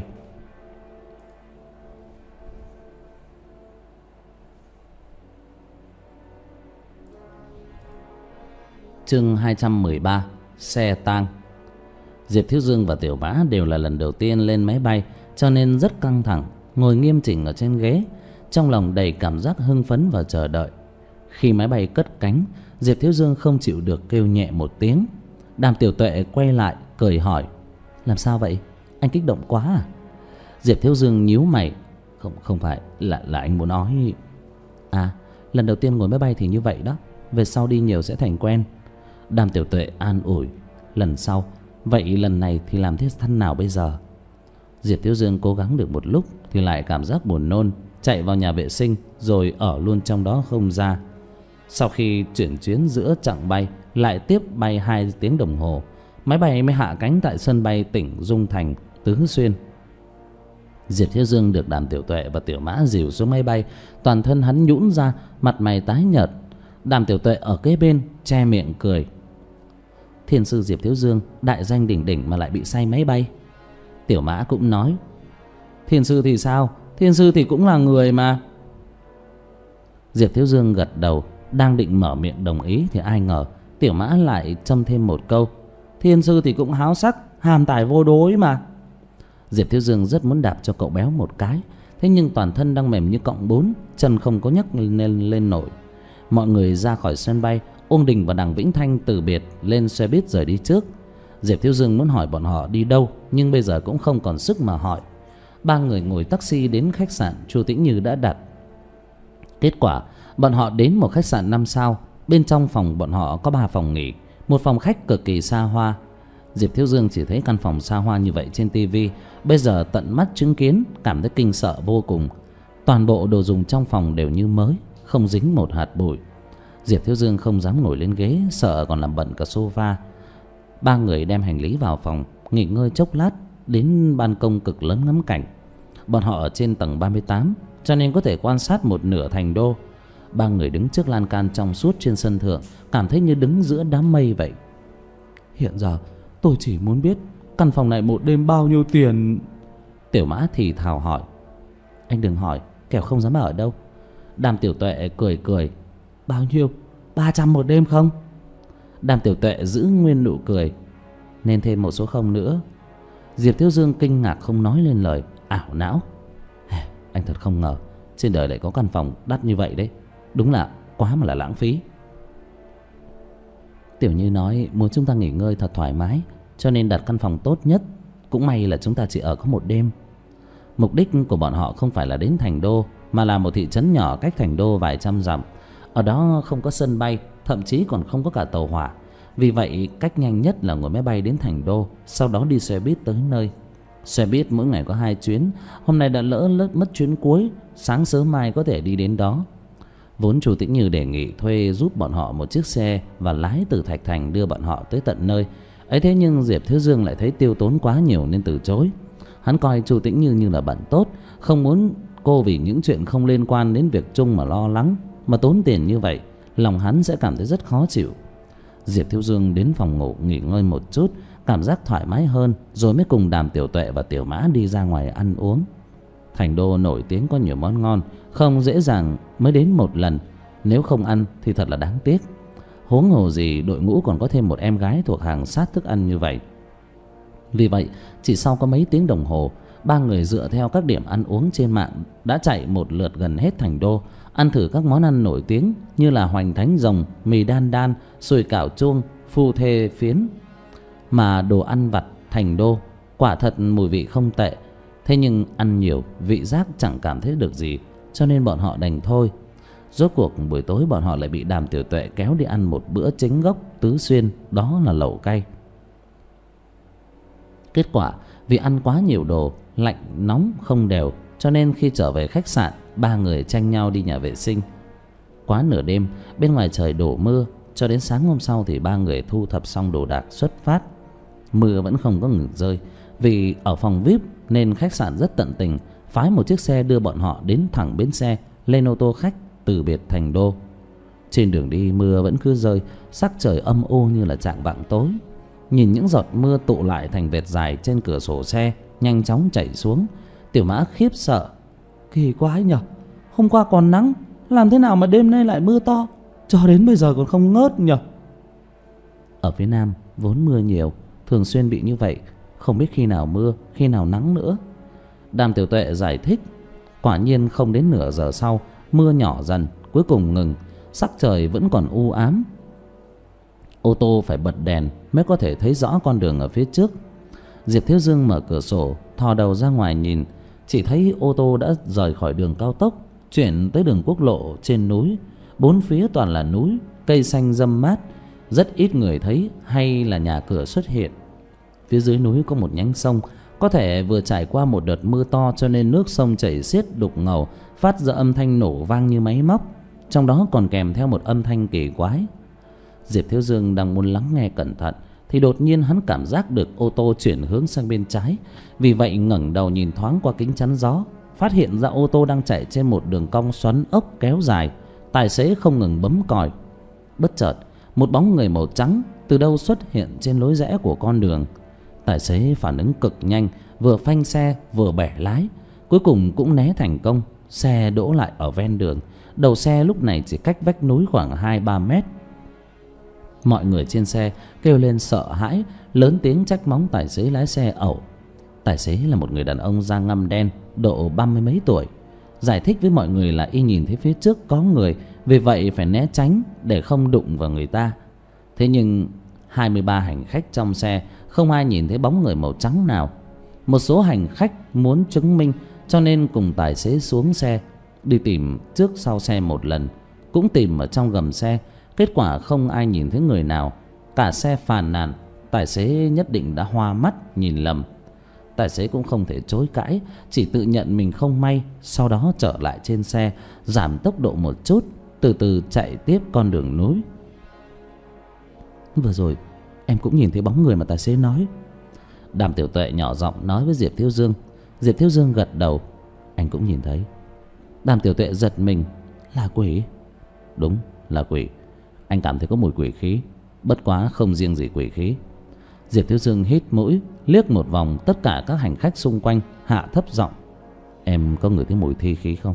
Chương 213: Xe tang. Diệp Thiếu Dương và Tiểu Mã đều là lần đầu tiên lên máy bay, cho nên rất căng thẳng, ngồi nghiêm chỉnh ở trên ghế, trong lòng đầy cảm giác hưng phấn và chờ đợi. Khi máy bay cất cánh, Diệp Thiếu Dương không chịu được kêu nhẹ một tiếng. Đàm Tiểu Tuệ quay lại cười hỏi: Làm sao vậy? Anh kích động quá à? Diệp Thiếu Dương nhíu mày: Không phải là anh muốn nói. À, lần đầu tiên ngồi máy bay thì như vậy đó, về sau đi nhiều sẽ thành quen. Đàm Tiểu Tuệ an ủi: Lần sau. Vậy lần này thì làm thế thân nào bây giờ? Diệp Thiếu Dương cố gắng được một lúc thì lại cảm giác buồn nôn, chạy vào nhà vệ sinh rồi ở luôn trong đó không ra. Sau khi chuyển chuyến giữa chặng bay, lại tiếp bay 2 tiếng đồng hồ, máy bay mới hạ cánh tại sân bay tỉnh Dung Thành, Tứ Xuyên. Diệp Thiếu Dương được Đàm Tiểu Tuệ và Tiểu Mã dìu xuống máy bay, toàn thân hắn nhũn ra, mặt mày tái nhợt. Đàm Tiểu Tuệ ở kế bên che miệng cười: Thiên sư Diệp Thiếu Dương đại danh đỉnh đỉnh mà lại bị say máy bay. Tiểu Mã cũng nói: Thiên sư thì sao? Thiên sư thì cũng là người mà. Diệp Thiếu Dương gật đầu, đang định mở miệng đồng ý thì ai ngờ Tiểu Mã lại châm thêm một câu: Thiên sư thì cũng háo sắc, hàm tài vô đối mà. Diệp Thiếu Dương rất muốn đạp cho cậu béo một cái, thế nhưng toàn thân đang mềm như cọng bún, chân không có nhấc lên nổi. Mọi người ra khỏi sân bay, Uông Đình và Đằng Vĩnh Thanh từ biệt lên xe buýt rời đi trước. Diệp Thiếu Dương muốn hỏi bọn họ đi đâu, nhưng bây giờ cũng không còn sức mà hỏi. Ba người ngồi taxi đến khách sạn Chu Tĩnh Như đã đặt. Kết quả bọn họ đến một khách sạn 5 sao. Bên trong phòng bọn họ có 3 phòng nghỉ, một phòng khách cực kỳ xa hoa. Diệp Thiếu Dương chỉ thấy căn phòng xa hoa như vậy trên tivi, bây giờ tận mắt chứng kiến cảm thấy kinh sợ vô cùng. Toàn bộ đồ dùng trong phòng đều như mới, không dính một hạt bụi. Diệp Thiếu Dương không dám ngồi lên ghế, sợ còn làm bẩn cả sofa. Ba người đem hành lý vào phòng, nghỉ ngơi chốc lát, đến ban công cực lớn ngắm cảnh. Bọn họ ở trên tầng 38, cho nên có thể quan sát một nửa thành đô. Ba người đứng trước lan can trong suốt trên sân thượng, cảm thấy như đứng giữa đám mây vậy. Hiện giờ tôi chỉ muốn biết căn phòng này một đêm bao nhiêu tiền. Tiểu Mã thì thào hỏi: Anh đừng hỏi, kẻo không dám ở đâu. Đàm Tiểu Tuệ cười cười: Bao nhiêu? 300 một đêm không? Đàm Tiểu Tuệ giữ nguyên nụ cười: Nên thêm một số không nữa. Diệp Thiếu Dương kinh ngạc không nói lên lời, ảo não: Anh thật không ngờ trên đời lại có căn phòng đắt như vậy đấy. Đúng là quá mà là lãng phí. Tiểu Như nói muốn chúng ta nghỉ ngơi thật thoải mái, cho nên đặt căn phòng tốt nhất. Cũng may là chúng ta chỉ ở có một đêm. Mục đích của bọn họ không phải là đến thành đô, mà là một thị trấn nhỏ cách thành đô vài trăm dặm. Ở đó không có sân bay, thậm chí còn không có cả tàu hỏa. Vì vậy cách nhanh nhất là ngồi máy bay đến thành đô, sau đó đi xe buýt tới nơi. Xe buýt mỗi ngày có 2 chuyến, hôm nay đã lỡ mất chuyến cuối, sáng sớm mai có thể đi đến đó. Vốn Chu Tĩnh Như đề nghị thuê giúp bọn họ một chiếc xe và lái từ Thạch Thành đưa bọn họ tới tận nơi. Ấy thế nhưng Diệp Thiếu Dương lại thấy tiêu tốn quá nhiều nên từ chối. Hắn coi Chu Tĩnh Như là bạn tốt, không muốn cô vì những chuyện không liên quan đến việc chung mà lo lắng, mà tốn tiền như vậy, lòng hắn sẽ cảm thấy rất khó chịu. Diệp Thiếu Dương đến phòng ngủ nghỉ ngơi một chút, cảm giác thoải mái hơn, rồi mới cùng Đàm Tiểu Tuệ và Tiểu Mã đi ra ngoài ăn uống. Thành đô nổi tiếng có nhiều món ngon, không dễ dàng mới đến một lần, nếu không ăn thì thật là đáng tiếc. Huống hồ gì đội ngũ còn có thêm một em gái thuộc hàng sát thức ăn như vậy. Vì vậy chỉ sau có mấy tiếng đồng hồ, ba người dựa theo các điểm ăn uống trên mạng đã chạy một lượt gần hết thành đô, ăn thử các món ăn nổi tiếng như là hoành thánh rồng, mì đan đan, sùi cảo chuông, phu thê phiến. Mà đồ ăn vặt thành đô quả thật mùi vị không tệ, thế nhưng ăn nhiều vị giác chẳng cảm thấy được gì, cho nên bọn họ đành thôi. Rốt cuộc buổi tối bọn họ lại bị Đàm Tiểu Tuệ kéo đi ăn một bữa chính gốc Tứ Xuyên, đó là lẩu cay. Kết quả vì ăn quá nhiều đồ, lạnh nóng không đều, cho nên khi trở về khách sạn, ba người tranh nhau đi nhà vệ sinh. Quá nửa đêm, bên ngoài trời đổ mưa, cho đến sáng hôm sau thì ba người thu thập xong đồ đạc xuất phát. Mưa vẫn không có ngừng rơi. Vì ở phòng VIP nên khách sạn rất tận tình, phái một chiếc xe đưa bọn họ đến thẳng bến xe, lên ô tô khách từ biệt thành đô. Trên đường đi mưa vẫn cứ rơi, sắc trời âm u như là chạng vạng tối. Nhìn những giọt mưa tụ lại thành vệt dài trên cửa sổ xe, nhanh chóng chảy xuống, Tiểu Mã khiếp sợ: Kỳ quái nhỉ, hôm qua còn nắng, làm thế nào mà đêm nay lại mưa to, cho đến bây giờ còn không ngớt nhỉ. Ở phía Nam vốn mưa nhiều, thường xuyên bị như vậy, không biết khi nào mưa, khi nào nắng nữa. Đàm Tiểu Tuệ giải thích. Quả nhiên không đến nửa giờ sau, mưa nhỏ dần, cuối cùng ngừng, sắc trời vẫn còn u ám. Ô tô phải bật đèn mới có thể thấy rõ con đường ở phía trước. Diệp Thiếu Dương mở cửa sổ, thò đầu ra ngoài nhìn, chỉ thấy ô tô đã rời khỏi đường cao tốc, chuyển tới đường quốc lộ trên núi. Bốn phía toàn là núi, cây xanh râm mát, rất ít người thấy hay là nhà cửa xuất hiện. Phía dưới núi có một nhánh sông, có thể vừa trải qua một đợt mưa to cho nên nước sông chảy xiết đục ngầu, phát ra âm thanh nổ vang như máy móc, trong đó còn kèm theo một âm thanh kỳ quái. Diệp Thiếu Dương đang muốn lắng nghe cẩn thận thì đột nhiên hắn cảm giác được ô tô chuyển hướng sang bên trái. Vì vậy ngẩng đầu nhìn thoáng qua kính chắn gió, phát hiện ra ô tô đang chạy trên một đường cong xoắn ốc kéo dài. Tài xế không ngừng bấm còi. Bất chợt một bóng người màu trắng từ đâu xuất hiện trên lối rẽ của con đường. Tài xế phản ứng cực nhanh, vừa phanh xe vừa bẻ lái, cuối cùng cũng né thành công. Xe đỗ lại ở ven đường, đầu xe lúc này chỉ cách vách núi khoảng 2-3 mét. Mọi người trên xe kêu lên sợ hãi, lớn tiếng trách móc tài xế lái xe ẩu. Tài xế là một người đàn ông da ngăm đen, độ 30 mấy tuổi, giải thích với mọi người là y nhìn thấy phía trước có người, vì vậy phải né tránh để không đụng vào người ta. Thế nhưng 23 hành khách trong xe không ai nhìn thấy bóng người màu trắng nào. Một số hành khách muốn chứng minh cho nên cùng tài xế xuống xe, đi tìm trước sau xe một lần, cũng tìm ở trong gầm xe. Kết quả không ai nhìn thấy người nào. Cả xe phàn nàn tài xế nhất định đã hoa mắt nhìn lầm. Tài xế cũng không thể chối cãi, chỉ tự nhận mình không may. Sau đó trở lại trên xe, giảm tốc độ một chút, từ từ chạy tiếp con đường núi. Vừa rồi em cũng nhìn thấy bóng người mà tài xế nói. Đàm Tiểu Tuệ nhỏ giọng nói với Diệp Thiếu Dương. Diệp Thiếu Dương gật đầu. Anh cũng nhìn thấy. Đàm Tiểu Tuệ giật mình. Là quỷ? Đúng là quỷ. Anh cảm thấy có mùi quỷ khí, bất quá không riêng gì quỷ khí. Diệp Thiếu Dương hít mũi, liếc một vòng tất cả các hành khách xung quanh, hạ thấp giọng. Em có ngửi thấy mùi thi khí không?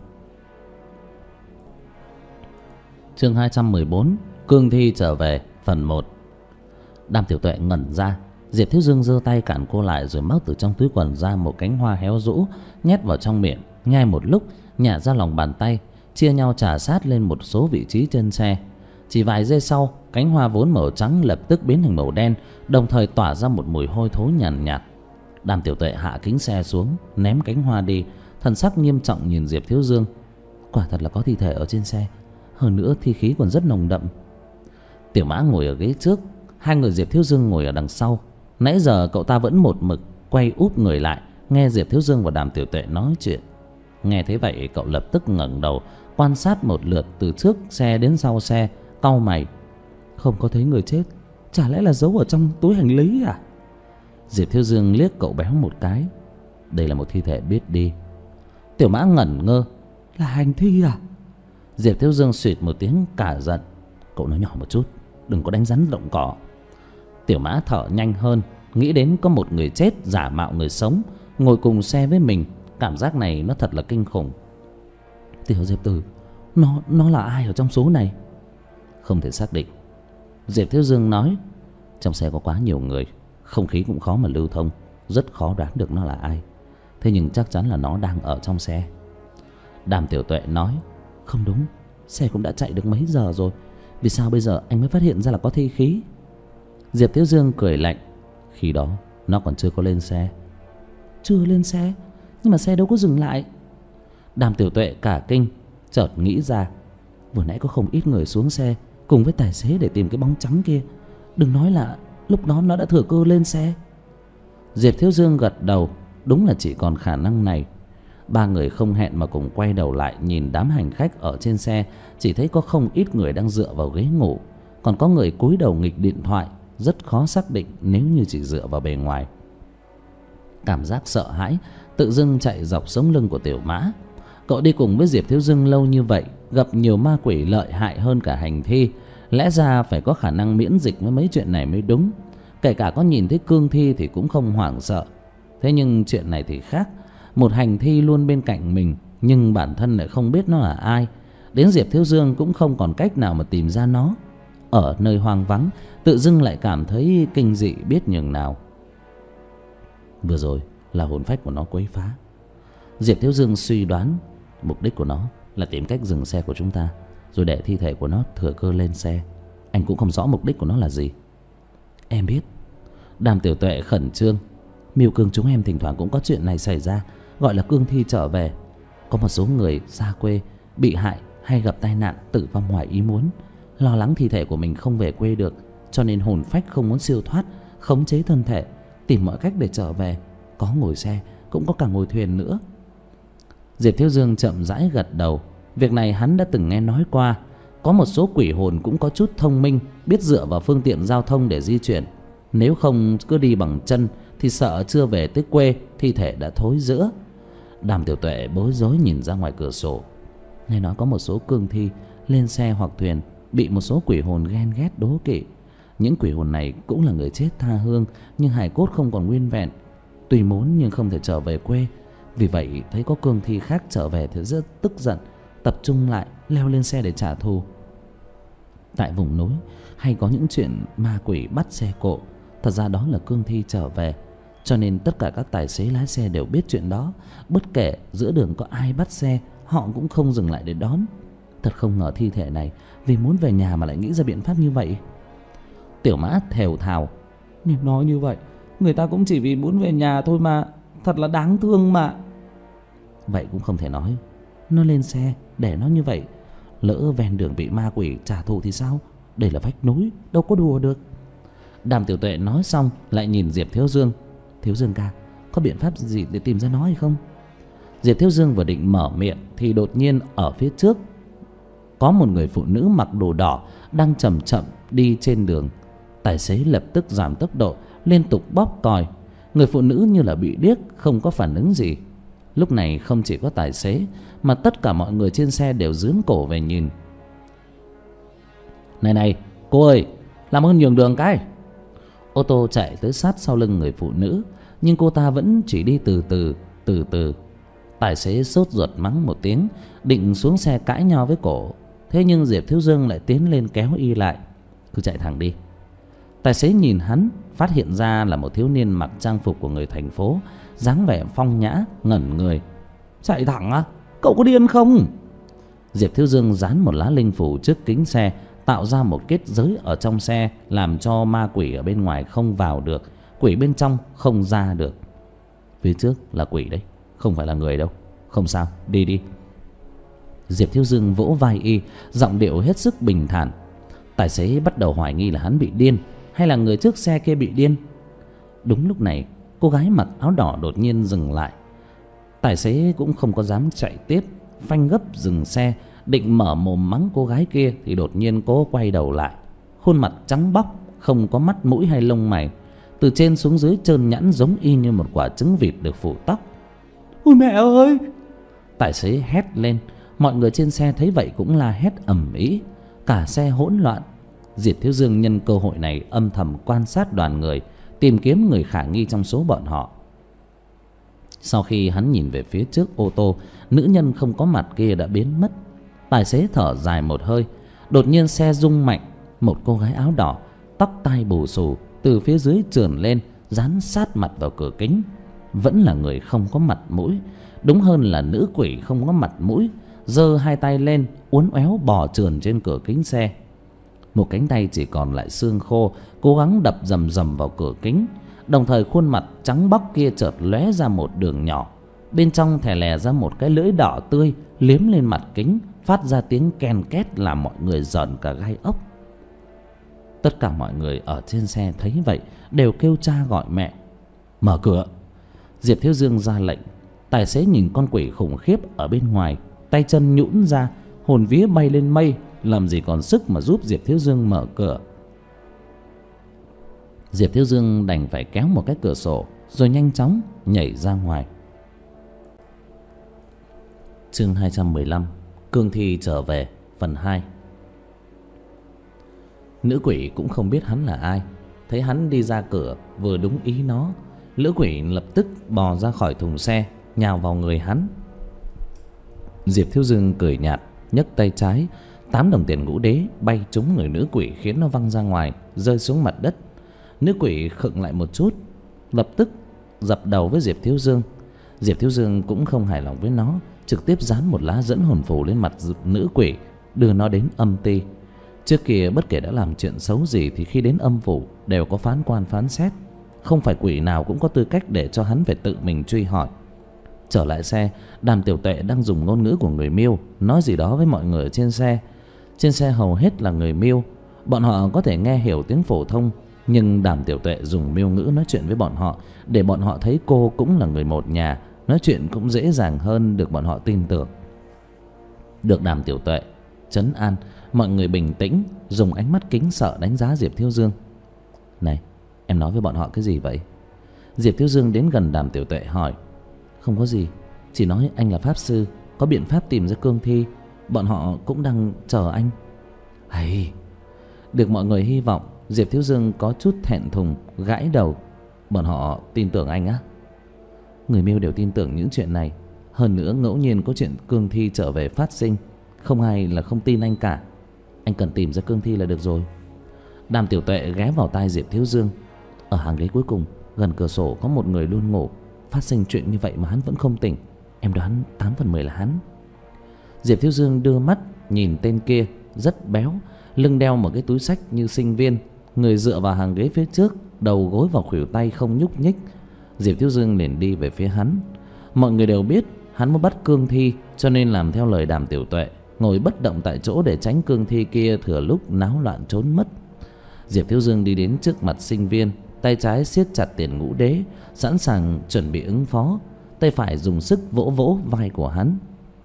Chương 214, cương thi trở về, phần 1. Đàm Tiểu Tuệ ngẩn ra. Diệp Thiếu Dương giơ tay cản cô lại, rồi móc từ trong túi quần ra một cánh hoa héo rũ, nhét vào trong miệng, nhai một lúc, nhả ra lòng bàn tay, chia nhau chà sát lên một số vị trí trên xe. Chỉ vài giây sau, cánh hoa vốn màu trắng lập tức biến thành màu đen, đồng thời tỏa ra một mùi hôi thối nhàn nhạt. Đàm Tiểu Tuệ hạ kính xe xuống, ném cánh hoa đi, thần sắc nghiêm trọng nhìn Diệp Thiếu Dương. Quả thật là có thi thể ở trên xe, hơn nữa thi khí còn rất nồng đậm. Tiểu Mã ngồi ở ghế trước, hai người Diệp Thiếu Dương ngồi ở đằng sau. Nãy giờ cậu ta vẫn một mực quay úp người lại, nghe Diệp Thiếu Dương và Đàm Tiểu Tuệ nói chuyện. Nghe thấy vậy, cậu lập tức ngẩng đầu quan sát một lượt từ trước xe đến sau xe, cau mày. Không có thấy người chết, chả lẽ là giấu ở trong túi hành lý à? Diệp Thiếu Dương liếc cậu béo một cái. Đây là một thi thể biết đi. Tiểu Mã ngẩn ngơ. Là hành thi à? Diệp Thiếu Dương xụt một tiếng cả giận. Cậu nói nhỏ một chút, đừng có đánh rắn động cỏ. Tiểu Mã thở nhanh hơn, nghĩ đến có một người chết giả mạo người sống ngồi cùng xe với mình. Cảm giác này nó thật là kinh khủng. Tiểu Diệp Tử, nó là ai ở trong số này? Không thể xác định. Diệp Thiếu Dương nói. Trong xe có quá nhiều người, không khí cũng khó mà lưu thông, rất khó đoán được nó là ai. Thế nhưng chắc chắn là nó đang ở trong xe. Đàm Tiểu Tuệ nói. Không đúng, xe cũng đã chạy được mấy giờ rồi, vì sao bây giờ anh mới phát hiện ra là có thi khí? Diệp Thiếu Dương cười lạnh. Khi đó nó còn chưa có lên xe. Chưa lên xe? Nhưng mà xe đâu có dừng lại. Đàm Tiểu Tuệ cả kinh, chợt nghĩ ra. Vừa nãy có không ít người xuống xe cùng với tài xế để tìm cái bóng trắng kia. Đừng nói là lúc đó nó đã thừa cơ lên xe. Diệp Thiếu Dương gật đầu. Đúng là chỉ còn khả năng này. Ba người không hẹn mà cùng quay đầu lại nhìn đám hành khách ở trên xe. Chỉ thấy có không ít người đang dựa vào ghế ngủ, còn có người cúi đầu nghịch điện thoại. Rất khó xác định nếu như chỉ dựa vào bề ngoài. Cảm giác sợ hãi tự dưng chạy dọc sống lưng của Tiểu Mã. Cậu đi cùng với Diệp Thiếu Dương lâu như vậy, gặp nhiều ma quỷ lợi hại hơn cả hành thi, lẽ ra phải có khả năng miễn dịch với mấy chuyện này mới đúng. Kể cả có nhìn thấy cương thi thì cũng không hoảng sợ. Thế nhưng chuyện này thì khác. Một hành thi luôn bên cạnh mình, nhưng bản thân lại không biết nó là ai. Đến Diệp Thiếu Dương cũng không còn cách nào mà tìm ra nó. Ở nơi hoang vắng, tự dưng lại cảm thấy kinh dị biết nhường nào. Vừa rồi là hồn phách của nó quấy phá. Diệp Thiếu Dương suy đoán mục đích của nó là tìm cách dừng xe của chúng ta, rồi để thi thể của nó thừa cơ lên xe. Anh cũng không rõ mục đích của nó là gì, Em biết. Đàm Tiểu Tuệ khẩn trương. Miêu Cương chúng em thỉnh thoảng cũng có chuyện này xảy ra, gọi là cương thi trở về. Có một số người xa quê bị hại hay gặp tai nạn tử vong ngoài ý muốn, lo lắng thi thể của mình không về quê được, cho nên hồn phách không muốn siêu thoát, khống chế thân thể, tìm mọi cách để trở về. Có ngồi xe, cũng có cả ngồi thuyền nữa. Diệp Thiếu Dương chậm rãi gật đầu. Việc này hắn đã từng nghe nói qua. Có một số quỷ hồn cũng có chút thông minh, biết dựa vào phương tiện giao thông để di chuyển. Nếu không cứ đi bằng chân thì sợ chưa về tới quê thi thể đã thối rữa. Đàm Tiểu Tuệ bối rối nhìn ra ngoài cửa sổ. Nghe nói có một số cương thi lên xe hoặc thuyền bị một số quỷ hồn ghen ghét đố kỵ. Những quỷ hồn này cũng là người chết tha hương, nhưng hài cốt không còn nguyên vẹn. Tuy muốn nhưng không thể trở về quê. Vì vậy thấy có cương thi khác trở về thì rất tức giận, tập trung lại leo lên xe để trả thù. Tại vùng núi hay có những chuyện ma quỷ bắt xe cộ, thật ra đó là cương thi trở về. Cho nên tất cả các tài xế lái xe đều biết chuyện đó. Bất kể giữa đường có ai bắt xe, họ cũng không dừng lại để đón. Thật không ngờ thi thể này vì muốn về nhà mà lại nghĩ ra biện pháp như vậy. Tiểu Mã thều thào. Nếu nói như vậy, người ta cũng chỉ vì muốn về nhà thôi mà. Thật là đáng thương mà. Vậy cũng không thể nói. Nó lên xe để nó như vậy, lỡ ven đường bị ma quỷ trả thù thì sao? Đây là vách núi, đâu có đùa được. Đàm Tiểu Tuệ nói xong lại nhìn Diệp Thiếu Dương. Thiếu Dương ca, có biện pháp gì để tìm ra nó hay không? Diệp Thiếu Dương vừa định mở miệng thì đột nhiên ở phía trước có một người phụ nữ mặc đồ đỏ đang chậm chậm đi trên đường. Tài xế lập tức giảm tốc độ, liên tục bóp còi. Người phụ nữ như là bị điếc, không có phản ứng gì. Lúc này không chỉ có tài xế mà tất cả mọi người trên xe đều dướn cổ về nhìn. Này này, cô ơi, làm ơn nhường đường cái. Ô tô chạy tới sát sau lưng người phụ nữ, nhưng cô ta vẫn chỉ đi từ từ. Tài xế sốt ruột mắng một tiếng, định xuống xe cãi nhau với cổ. Thế nhưng Diệp Thiếu Dương lại tiến lên kéo y lại. Cứ chạy thẳng đi. Tài xế nhìn hắn, phát hiện ra là một thiếu niên mặc trang phục của người thành phố, dáng vẻ phong nhã, ngẩn người. Chạy thẳng á? Cậu có điên không? Diệp Thiếu Dương dán một lá linh phủ trước kính xe, tạo ra một kết giới ở trong xe, làm cho ma quỷ ở bên ngoài không vào được, quỷ bên trong không ra được. Phía trước là quỷ đấy, không phải là người đâu. Không sao, đi đi. Diệp Thiếu Dương vỗ vai y, giọng điệu hết sức bình thản. Tài xế bắt đầu hoài nghi là hắn bị điên, hay là người trước xe kia bị điên. Đúng lúc này, cô gái mặc áo đỏ đột nhiên dừng lại. Tài xế cũng không có dám chạy tiếp, phanh gấp dừng xe, định mở mồm mắng cô gái kia thì đột nhiên cô quay đầu lại. Khuôn mặt trắng bóc, không có mắt mũi hay lông mày, từ trên xuống dưới trơn nhẵn giống y như một quả trứng vịt được phủ tóc. Ôi mẹ ơi! Tài xế hét lên. Mọi người trên xe thấy vậy cũng la hét ầm ĩ, cả xe hỗn loạn. Diệp Thiếu Dương nhân cơ hội này âm thầm quan sát đoàn người, tìm kiếm người khả nghi trong số bọn họ. Sau khi hắn nhìn về phía trước ô tô, nữ nhân không có mặt kia đã biến mất. Tài xế thở dài một hơi. Đột nhiên xe rung mạnh, một cô gái áo đỏ, tóc tai bù xù, từ phía dưới trườn lên, dán sát mặt vào cửa kính. Vẫn là người không có mặt mũi, đúng hơn là nữ quỷ không có mặt mũi, giơ hai tay lên uốn éo bò trườn trên cửa kính xe. Một cánh tay chỉ còn lại xương khô, cố gắng đập rầm rầm vào cửa kính. Đồng thời khuôn mặt trắng bóc kia chợt lóe ra một đường nhỏ, bên trong thè lè ra một cái lưỡi đỏ tươi liếm lên mặt kính, phát ra tiếng ken két làm mọi người giận cả gai ốc. Tất cả mọi người ở trên xe thấy vậy đều kêu cha gọi mẹ. Mở cửa! Diệp Thiếu Dương ra lệnh. Tài xế nhìn con quỷ khủng khiếp ở bên ngoài, tay chân nhũn ra, hồn vía bay lên mây, làm gì còn sức mà giúp Diệp Thiếu Dương mở cửa. Diệp Thiếu Dương đành phải kéo một cái cửa sổ rồi nhanh chóng nhảy ra ngoài. Chương 215: Cương thi trở về, phần 2. Nữ quỷ cũng không biết hắn là ai, thấy hắn đi ra cửa vừa đúng ý nó, nữ quỷ lập tức bò ra khỏi thùng xe, nhào vào người hắn. Diệp Thiếu Dương cười nhạt, nhấc tay trái, 8 đồng tiền ngũ đế bay trúng người nữ quỷ, khiến nó văng ra ngoài, rơi xuống mặt đất. Nữ quỷ khựng lại một chút, lập tức dập đầu với Diệp Thiếu Dương. Diệp Thiếu Dương cũng không hài lòng với nó, trực tiếp dán một lá dẫn hồn phù lên mặt nữ quỷ, đưa nó đến âm ti. Trước kia bất kể đã làm chuyện xấu gì thì khi đến âm phủ đều có phán quan phán xét. Không phải quỷ nào cũng có tư cách để cho hắn phải tự mình truy hỏi. Trở lại xe, Đàm Tiểu Tuệ đang dùng ngôn ngữ của người Miêu nói gì đó với mọi người ở trên xe. Trên xe hầu hết là người Miêu. Bọn họ có thể nghe hiểu tiếng phổ thông, nhưng Đàm Tiểu Tuệ dùng Miêu ngữ nói chuyện với bọn họ, để bọn họ thấy cô cũng là người một nhà, nói chuyện cũng dễ dàng hơn, được bọn họ tin tưởng. Được Đàm Tiểu Tuệ trấn an, mọi người bình tĩnh, dùng ánh mắt kính sợ đánh giá Diệp Thiếu Dương. Này, em nói với bọn họ cái gì vậy? Diệp Thiếu Dương đến gần Đàm Tiểu Tuệ hỏi. Không có gì, chỉ nói anh là pháp sư, có biện pháp tìm ra cương thi. Bọn họ cũng đang chờ anh. Hay. Được mọi người hy vọng, Diệp Thiếu Dương có chút thẹn thùng, gãi đầu. Bọn họ tin tưởng anh á? Người Miêu đều tin tưởng những chuyện này. Hơn nữa ngẫu nhiên có chuyện cương thi trở về phát sinh, không ai là không tin anh cả. Anh cần tìm ra cương thi là được rồi. Đàm Tiểu Tuệ ghé vào tai Diệp Thiếu Dương. Ở hàng ghế cuối cùng gần cửa sổ có một người luôn ngủ. Phát sinh chuyện như vậy mà hắn vẫn không tỉnh. Em đoán 8 phần 10 là hắn. Diệp Thiếu Dương đưa mắt nhìn tên kia, rất béo, lưng đeo một cái túi xách như sinh viên, người dựa vào hàng ghế phía trước, đầu gối vào khuỷu tay không nhúc nhích. Diệp Thiếu Dương liền đi về phía hắn. Mọi người đều biết hắn muốn bắt cương thi, cho nên làm theo lời Đàm Tiểu Tuệ, ngồi bất động tại chỗ để tránh cương thi kia thừa lúc náo loạn trốn mất. Diệp Thiếu Dương đi đến trước mặt sinh viên, tay trái siết chặt tiền ngũ đế, sẵn sàng chuẩn bị ứng phó. Tay phải dùng sức vỗ vỗ vai của hắn.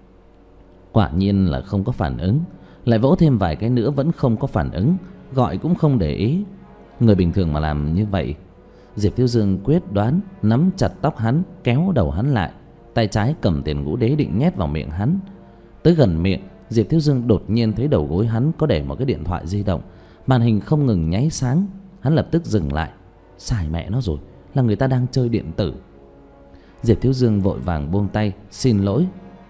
Quả nhiên là không có phản ứng. Lại vỗ thêm vài cái nữa vẫn không có phản ứng, gọi cũng không để ý. Người bình thường mà làm như vậy. Diệp Thiếu Dương quyết đoán nắm chặt tóc hắn, kéo đầu hắn lại, tay trái cầm tiền ngũ đế định nhét vào miệng hắn. Tới gần miệng, Diệp Thiếu Dương đột nhiên thấy đầu gối hắn có để một cái điện thoại di động, màn hình không ngừng nháy sáng. Hắn lập tức dừng lại. Xài mẹ nó rồi, là người ta đang chơi điện tử. Diệp Thiếu Dương vội vàng buông tay, xin lỗi.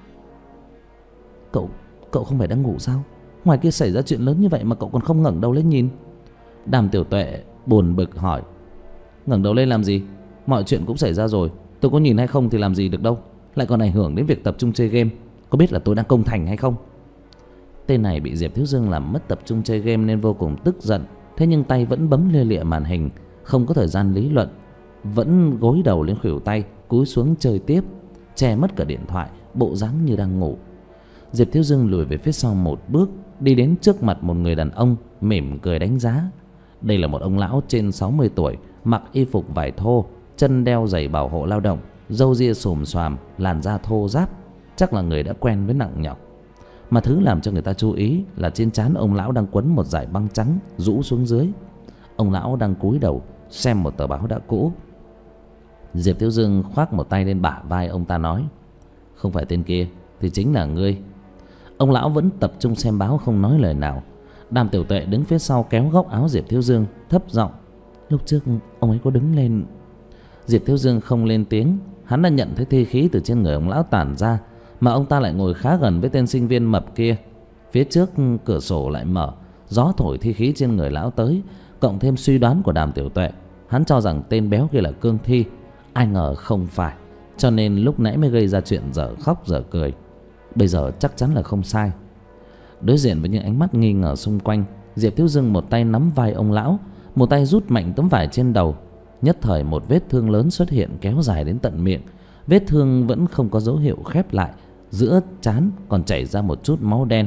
Cậu không phải đang ngủ sao? Ngoài kia xảy ra chuyện lớn như vậy mà cậu còn không ngẩng đầu lên nhìn. Đàm Tiểu Tuệ buồn bực hỏi. Ngẩng đầu lên làm gì? Mọi chuyện cũng xảy ra rồi, tôi có nhìn hay không thì làm gì được đâu, lại còn ảnh hưởng đến việc tập trung chơi game. Có biết là tôi đang công thành hay không? Tên này bị Diệp Thiếu Dương làm mất tập trung chơi game nên vô cùng tức giận. Thế nhưng tay vẫn bấm lia lịa màn hình, không có thời gian lý luận, vẫn gối đầu lên khuỷu tay, cúi xuống chơi tiếp, che mất cả điện thoại, bộ dáng như đang ngủ. Diệp Thiếu Dương lùi về phía sau một bước, đi đến trước mặt một người đàn ông, mỉm cười đánh giá. Đây là một ông lão trên 60 tuổi, mặc y phục vải thô, chân đeo giày bảo hộ lao động, râu ria xồm xoàm, làn da thô ráp, chắc là người đã quen với nặng nhọc. Mà thứ làm cho người ta chú ý là trên trán ông lão đang quấn một dải băng trắng rũ xuống dưới. Ông lão đang cúi đầu xem một tờ báo đã cũ. Diệp Thiếu Dương khoác một tay lên bả vai ông ta nói. Không phải tên kia thì chính là ngươi. Ông lão vẫn tập trung xem báo, không nói lời nào. Đàm Tiểu Tuệ đứng phía sau kéo góc áo Diệp Thiếu Dương, thấp giọng. Lúc trước ông ấy có đứng lên. Diệp Thiếu Dương không lên tiếng. Hắn đã nhận thấy thi khí từ trên người ông lão tản ra, mà ông ta lại ngồi khá gần với tên sinh viên mập kia. Phía trước cửa sổ lại mở, gió thổi thi khí trên người lão tới. Cộng thêm suy đoán của Đàm Tiểu Tuệ, hắn cho rằng tên béo kia là cương thi. Ai ngờ không phải, cho nên lúc nãy mới gây ra chuyện dở khóc dở cười. Bây giờ chắc chắn là không sai. Đối diện với những ánh mắt nghi ngờ xung quanh, Diệp Thiếu Dương một tay nắm vai ông lão, một tay rút mạnh tấm vải trên đầu. Nhất thời một vết thương lớn xuất hiện kéo dài đến tận miệng. Vết thương vẫn không có dấu hiệu khép lại, giữa trán còn chảy ra một chút máu đen.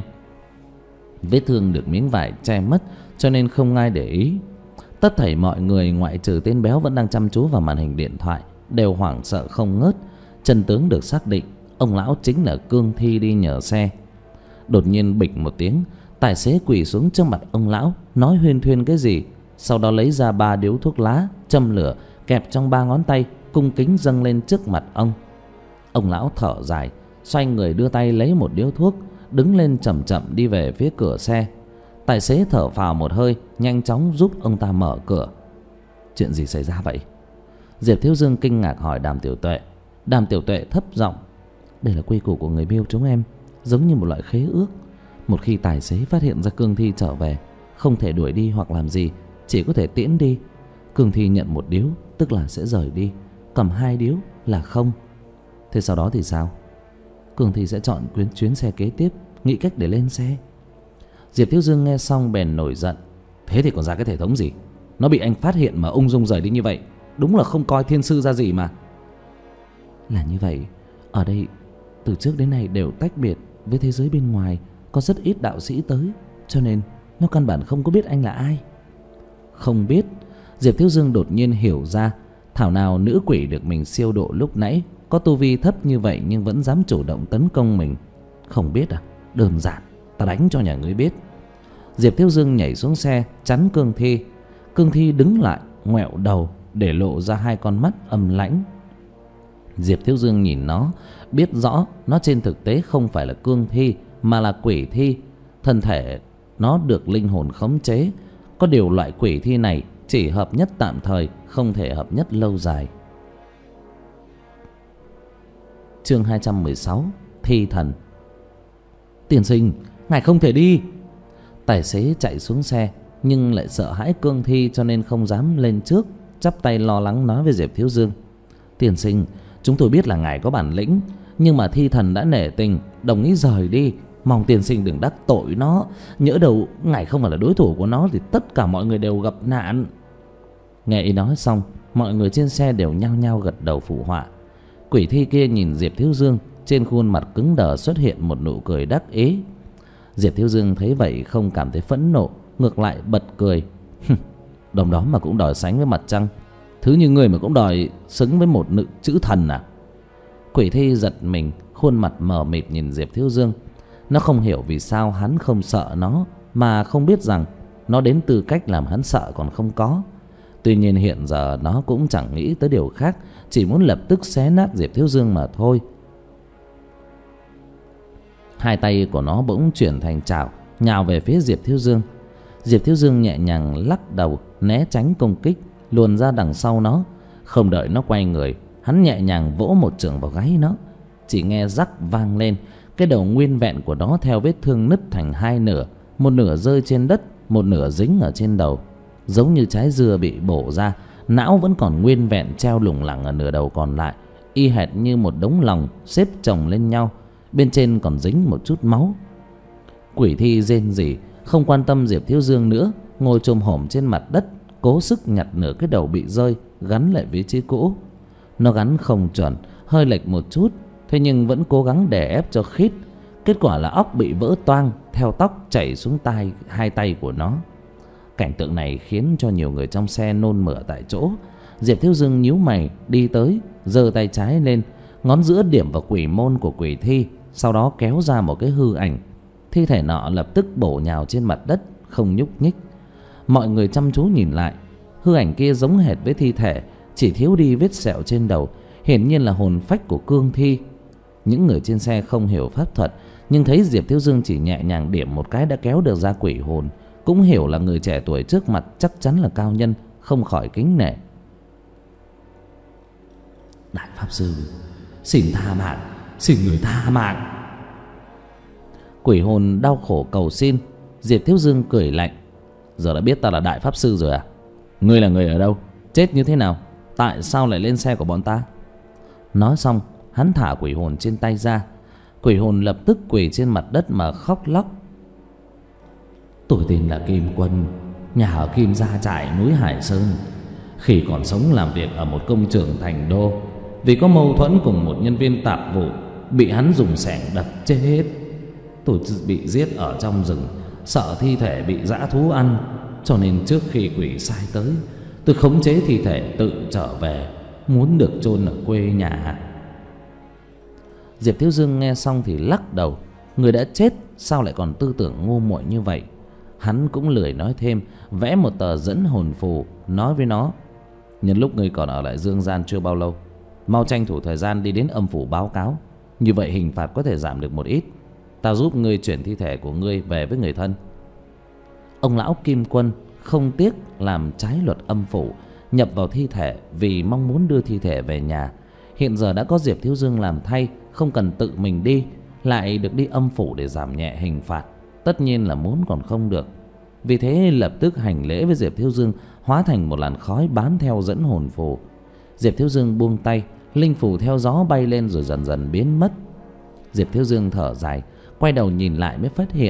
Vết thương được miếng vải che mất cho nên không ai để ý. Tất thảy mọi người ngoại trừ tên béo vẫn đang chăm chú vào màn hình điện thoại đều hoảng sợ không ngớt. Chân tướng được xác định, ông lão chính là cương thi đi nhờ xe. Đột nhiên bịch một tiếng, tài xế quỳ xuống trước mặt ông lão, nói huyên thuyên cái gì, sau đó lấy ra 3 điếu thuốc lá, châm lửa, kẹp trong 3 ngón tay, cung kính dâng lên trước mặt ông. Ông lão thở dài, xoay người đưa tay lấy một điếu thuốc, đứng lên chậm chậm đi về phía cửa xe. Tài xế thở phào một hơi, nhanh chóng giúp ông ta mở cửa. Chuyện gì xảy ra vậy? Diệp Thiếu Dương kinh ngạc hỏi Đàm Tiểu Tuệ. Đàm Tiểu Tuệ thấp giọng. Đây là quy củ của người Miêu chúng em, giống như một loại khế ước. Một khi tài xế phát hiện ra cương thi trở về, không thể đuổi đi hoặc làm gì, chỉ có thể tiễn đi. Cương thi nhận 1 điếu tức là sẽ rời đi, cầm 2 điếu là không. Thế sau đó thì sao? Cương thi sẽ chọn chuyến xe kế tiếp, nghĩ cách để lên xe. Diệp Thiếu Dương nghe xong bèn nổi giận. Thế thì còn ra cái thể thống gì? Nó bị anh phát hiện mà ung dung rời đi như vậy, đúng là không coi thiên sư ra gì mà. Là như vậy, ở đây từ trước đến nay đều tách biệt với thế giới bên ngoài, có rất ít đạo sĩ tới, cho nên nó căn bản không có biết anh là ai. Không biết. Diệp Thiếu Dương đột nhiên hiểu ra, thảo nào nữ quỷ được mình siêu độ lúc nãy có tu vi thấp như vậy nhưng vẫn dám chủ động tấn công mình. Không biết à? Đơn giản, ta đánh cho nhà ngươi biết. Diệp Thiếu Dương nhảy xuống xe chắn Cương Thi. Cương Thi đứng lại ngoẹo đầu để lộ ra hai con mắt âm lãnh. Diệp Thiếu Dương nhìn nó, biết rõ nó trên thực tế không phải là cương thi mà là quỷ thi. Thân thể nó được linh hồn khống chế. Có điều loại quỷ thi này chỉ hợp nhất tạm thời, không thể hợp nhất lâu dài. Chương 216: Thi thần. Tiên sinh, ngài không thể đi. Tài xế chạy xuống xe nhưng lại sợ hãi cương thi cho nên không dám lên trước, chắp tay lo lắng nói với Diệp Thiếu Dương: Tiên sinh, chúng tôi biết là ngài có bản lĩnh, nhưng mà thi thần đã nể tình đồng ý rời đi, mong tiên sinh đừng đắc tội nó. Nhỡ đầu ngài không phải là đối thủ của nó thì tất cả mọi người đều gặp nạn. Nghe ý nói xong, mọi người trên xe đều nhao nhao gật đầu phụ họa. Quỷ thi kia nhìn Diệp Thiếu Dương, trên khuôn mặt cứng đờ xuất hiện một nụ cười đắc ý. Diệp Thiếu Dương thấy vậy không cảm thấy phẫn nộ, ngược lại bật cười. Đồng đó mà cũng đòi sánh với mặt trăng, thứ như người mà cũng đòi xứng với một nữ chữ thần à? Quỷ thi giật mình, khuôn mặt mờ mịt nhìn Diệp Thiếu Dương. Nó không hiểu vì sao hắn không sợ nó, mà không biết rằng nó đến tư cách làm hắn sợ còn không có. Tuy nhiên hiện giờ nó cũng chẳng nghĩ tới điều khác, chỉ muốn lập tức xé nát Diệp Thiếu Dương mà thôi. Hai tay của nó bỗng chuyển thành chảo, nhào về phía Diệp Thiếu Dương. Diệp Thiếu Dương nhẹ nhàng lắc đầu né tránh công kích, luồn ra đằng sau nó. Không đợi nó quay người, hắn nhẹ nhàng vỗ một chưởng vào gáy nó. Chỉ nghe rắc vang lên, cái đầu nguyên vẹn của nó theo vết thương nứt thành hai nửa, một nửa rơi trên đất, một nửa dính ở trên đầu, giống như trái dưa bị bổ ra. Não vẫn còn nguyên vẹn treo lủng lẳng ở nửa đầu còn lại, y hệt như một đống lòng xếp chồng lên nhau, bên trên còn dính một chút máu. Quỷ thi rên rỉ, không quan tâm Diệp Thiếu Dương nữa, ngồi chồm hổm trên mặt đất, cố sức nhặt nửa cái đầu bị rơi gắn lại vị trí cũ. Nó gắn không chuẩn, hơi lệch một chút, thế nhưng vẫn cố gắng đè ép cho khít. Kết quả là óc bị vỡ toang, theo tóc chảy xuống hai tay của nó. Cảnh tượng này khiến cho nhiều người trong xe nôn mửa tại chỗ. Diệp Thiếu Dương nhíu mày đi tới, giơ tay trái lên, ngón giữa điểm vào quỷ môn của quỷ thi, sau đó kéo ra một cái hư ảnh. Thi thể nọ lập tức bổ nhào trên mặt đất, không nhúc nhích. Mọi người chăm chú nhìn lại, hư ảnh kia giống hệt với thi thể, chỉ thiếu đi vết sẹo trên đầu, hiển nhiên là hồn phách của cương thi. Những người trên xe không hiểu pháp thuật, nhưng thấy Diệp Thiếu Dương chỉ nhẹ nhàng điểm một cái đã kéo được ra quỷ hồn, cũng hiểu là người trẻ tuổi trước mặt chắc chắn là cao nhân, không khỏi kính nể. Đại pháp sư, xin tha mạng, xin người tha mạng. Quỷ hồn đau khổ cầu xin. Diệp Thiếu Dương cười lạnh: Giờ đã biết ta là đại pháp sư rồi à? Ngươi là người ở đâu? Chết như thế nào? Tại sao lại lên xe của bọn ta? Nói xong, hắn thả quỷ hồn trên tay ra. Quỷ hồn lập tức quỳ trên mặt đất mà khóc lóc: Tôi tên là Kim Quân, nhà ở Kim Gia Trại, núi Hải Sơn. Khi còn sống làm việc ở một công trường thành đô, vì có mâu thuẫn cùng một nhân viên tạp vụ, bị hắn dùng xẻng đập chết. Tôi bị giết ở trong rừng, sợ thi thể bị dã thú ăn, cho nên trước khi quỷ sai tới, tôi khống chế thi thể tự trở về, muốn được chôn ở quê nhà. Diệp Thiếu Dương nghe xong thì lắc đầu. Người đã chết sao lại còn tư tưởng ngu muội như vậy? Hắn cũng lười nói thêm, vẽ một tờ dẫn hồn phù, nói với nó: Nhân lúc ngươi còn ở lại dương gian chưa bao lâu, mau tranh thủ thời gian đi đến âm phủ báo cáo, như vậy hình phạt có thể giảm được một ít. Ta giúp ngươi chuyển thi thể của ngươi về với người thân. Ông lão Kim Quân không tiếc làm trái luật âm phủ, nhập vào thi thể vì mong muốn đưa thi thể về nhà. Hiện giờ đã có Diệp Thiếu Dương làm thay, không cần tự mình đi, lại được đi âm phủ để giảm nhẹ hình phạt, tất nhiên là muốn còn không được. Vì thế lập tức hành lễ với Diệp Thiếu Dương, hóa thành một làn khói bám theo dẫn hồn phù. Diệp Thiếu Dương buông tay, linh phù theo gió bay lên rồi dần dần biến mất. Diệp Thiếu Dương thở dài, quay đầu nhìn lại mới phát hiện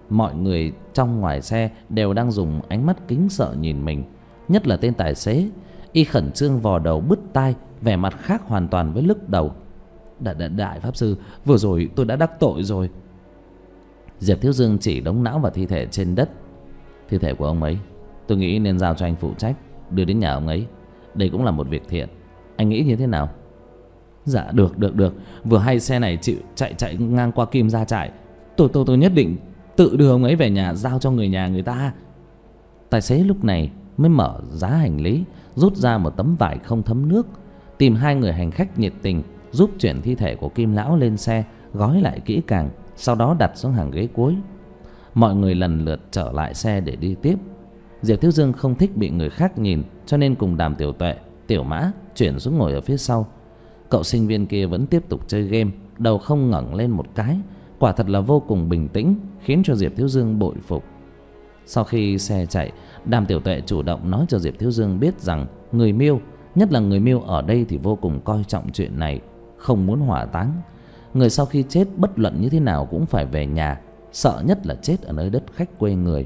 Mọi người trong ngoài xe đều đang dùng ánh mắt kính sợ nhìn mình, nhất là tên tài xế. Y khẩn trương vò đầu bứt tai, vẻ mặt khác hoàn toàn với lúc đầu. Đại pháp sư, vừa rồi tôi đã đắc tội rồi. Diệp Thiếu Dương chỉ đống não và thi thể trên đất. Thi thể của ông ấy tôi nghĩ nên giao cho anh phụ trách, đưa đến nhà ông ấy. Đây cũng là một việc thiện. Anh nghĩ như thế nào? Dạ được. Vừa hay xe này chịu chạy ngang qua Kim Gia Trại, tôi nhất định tự đưa ông ấy về nhà, giao cho người nhà người ta. Tài xế lúc này mới mở giá hành lý, rút ra một tấm vải không thấm nước, tìm hai người hành khách nhiệt tình giúp chuyển thi thể của Kim lão lên xe, gói lại kỹ càng, sau đó đặt xuống hàng ghế cuối. Mọi người lần lượt trở lại xe để đi tiếp. Diệp Thiếu Dương không thích bị người khác nhìn, cho nên cùng Đàm Tiểu Tuệ, Tiểu Mã chuyển xuống ngồi ở phía sau. Cậu sinh viên kia vẫn tiếp tục chơi game, đầu không ngẩng lên một cái, quả thật là vô cùng bình tĩnh, khiến cho Diệp Thiếu Dương bội phục. Sau khi xe chạy, Đàm Tiểu Tuệ chủ động nói cho Diệp Thiếu Dương biết rằng người Miêu, nhất là người Miêu ở đây thì vô cùng coi trọng chuyện này, không muốn hỏa táng. Người sau khi chết bất luận như thế nào cũng phải về nhà, sợ nhất là chết ở nơi đất khách quê người.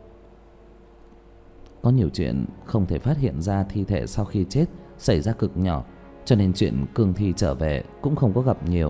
Có nhiều chuyện không thể phát hiện ra thi thể sau khi chết xảy ra cực nhỏ, cho nên chuyện cương thi trở về cũng không có gặp nhiều.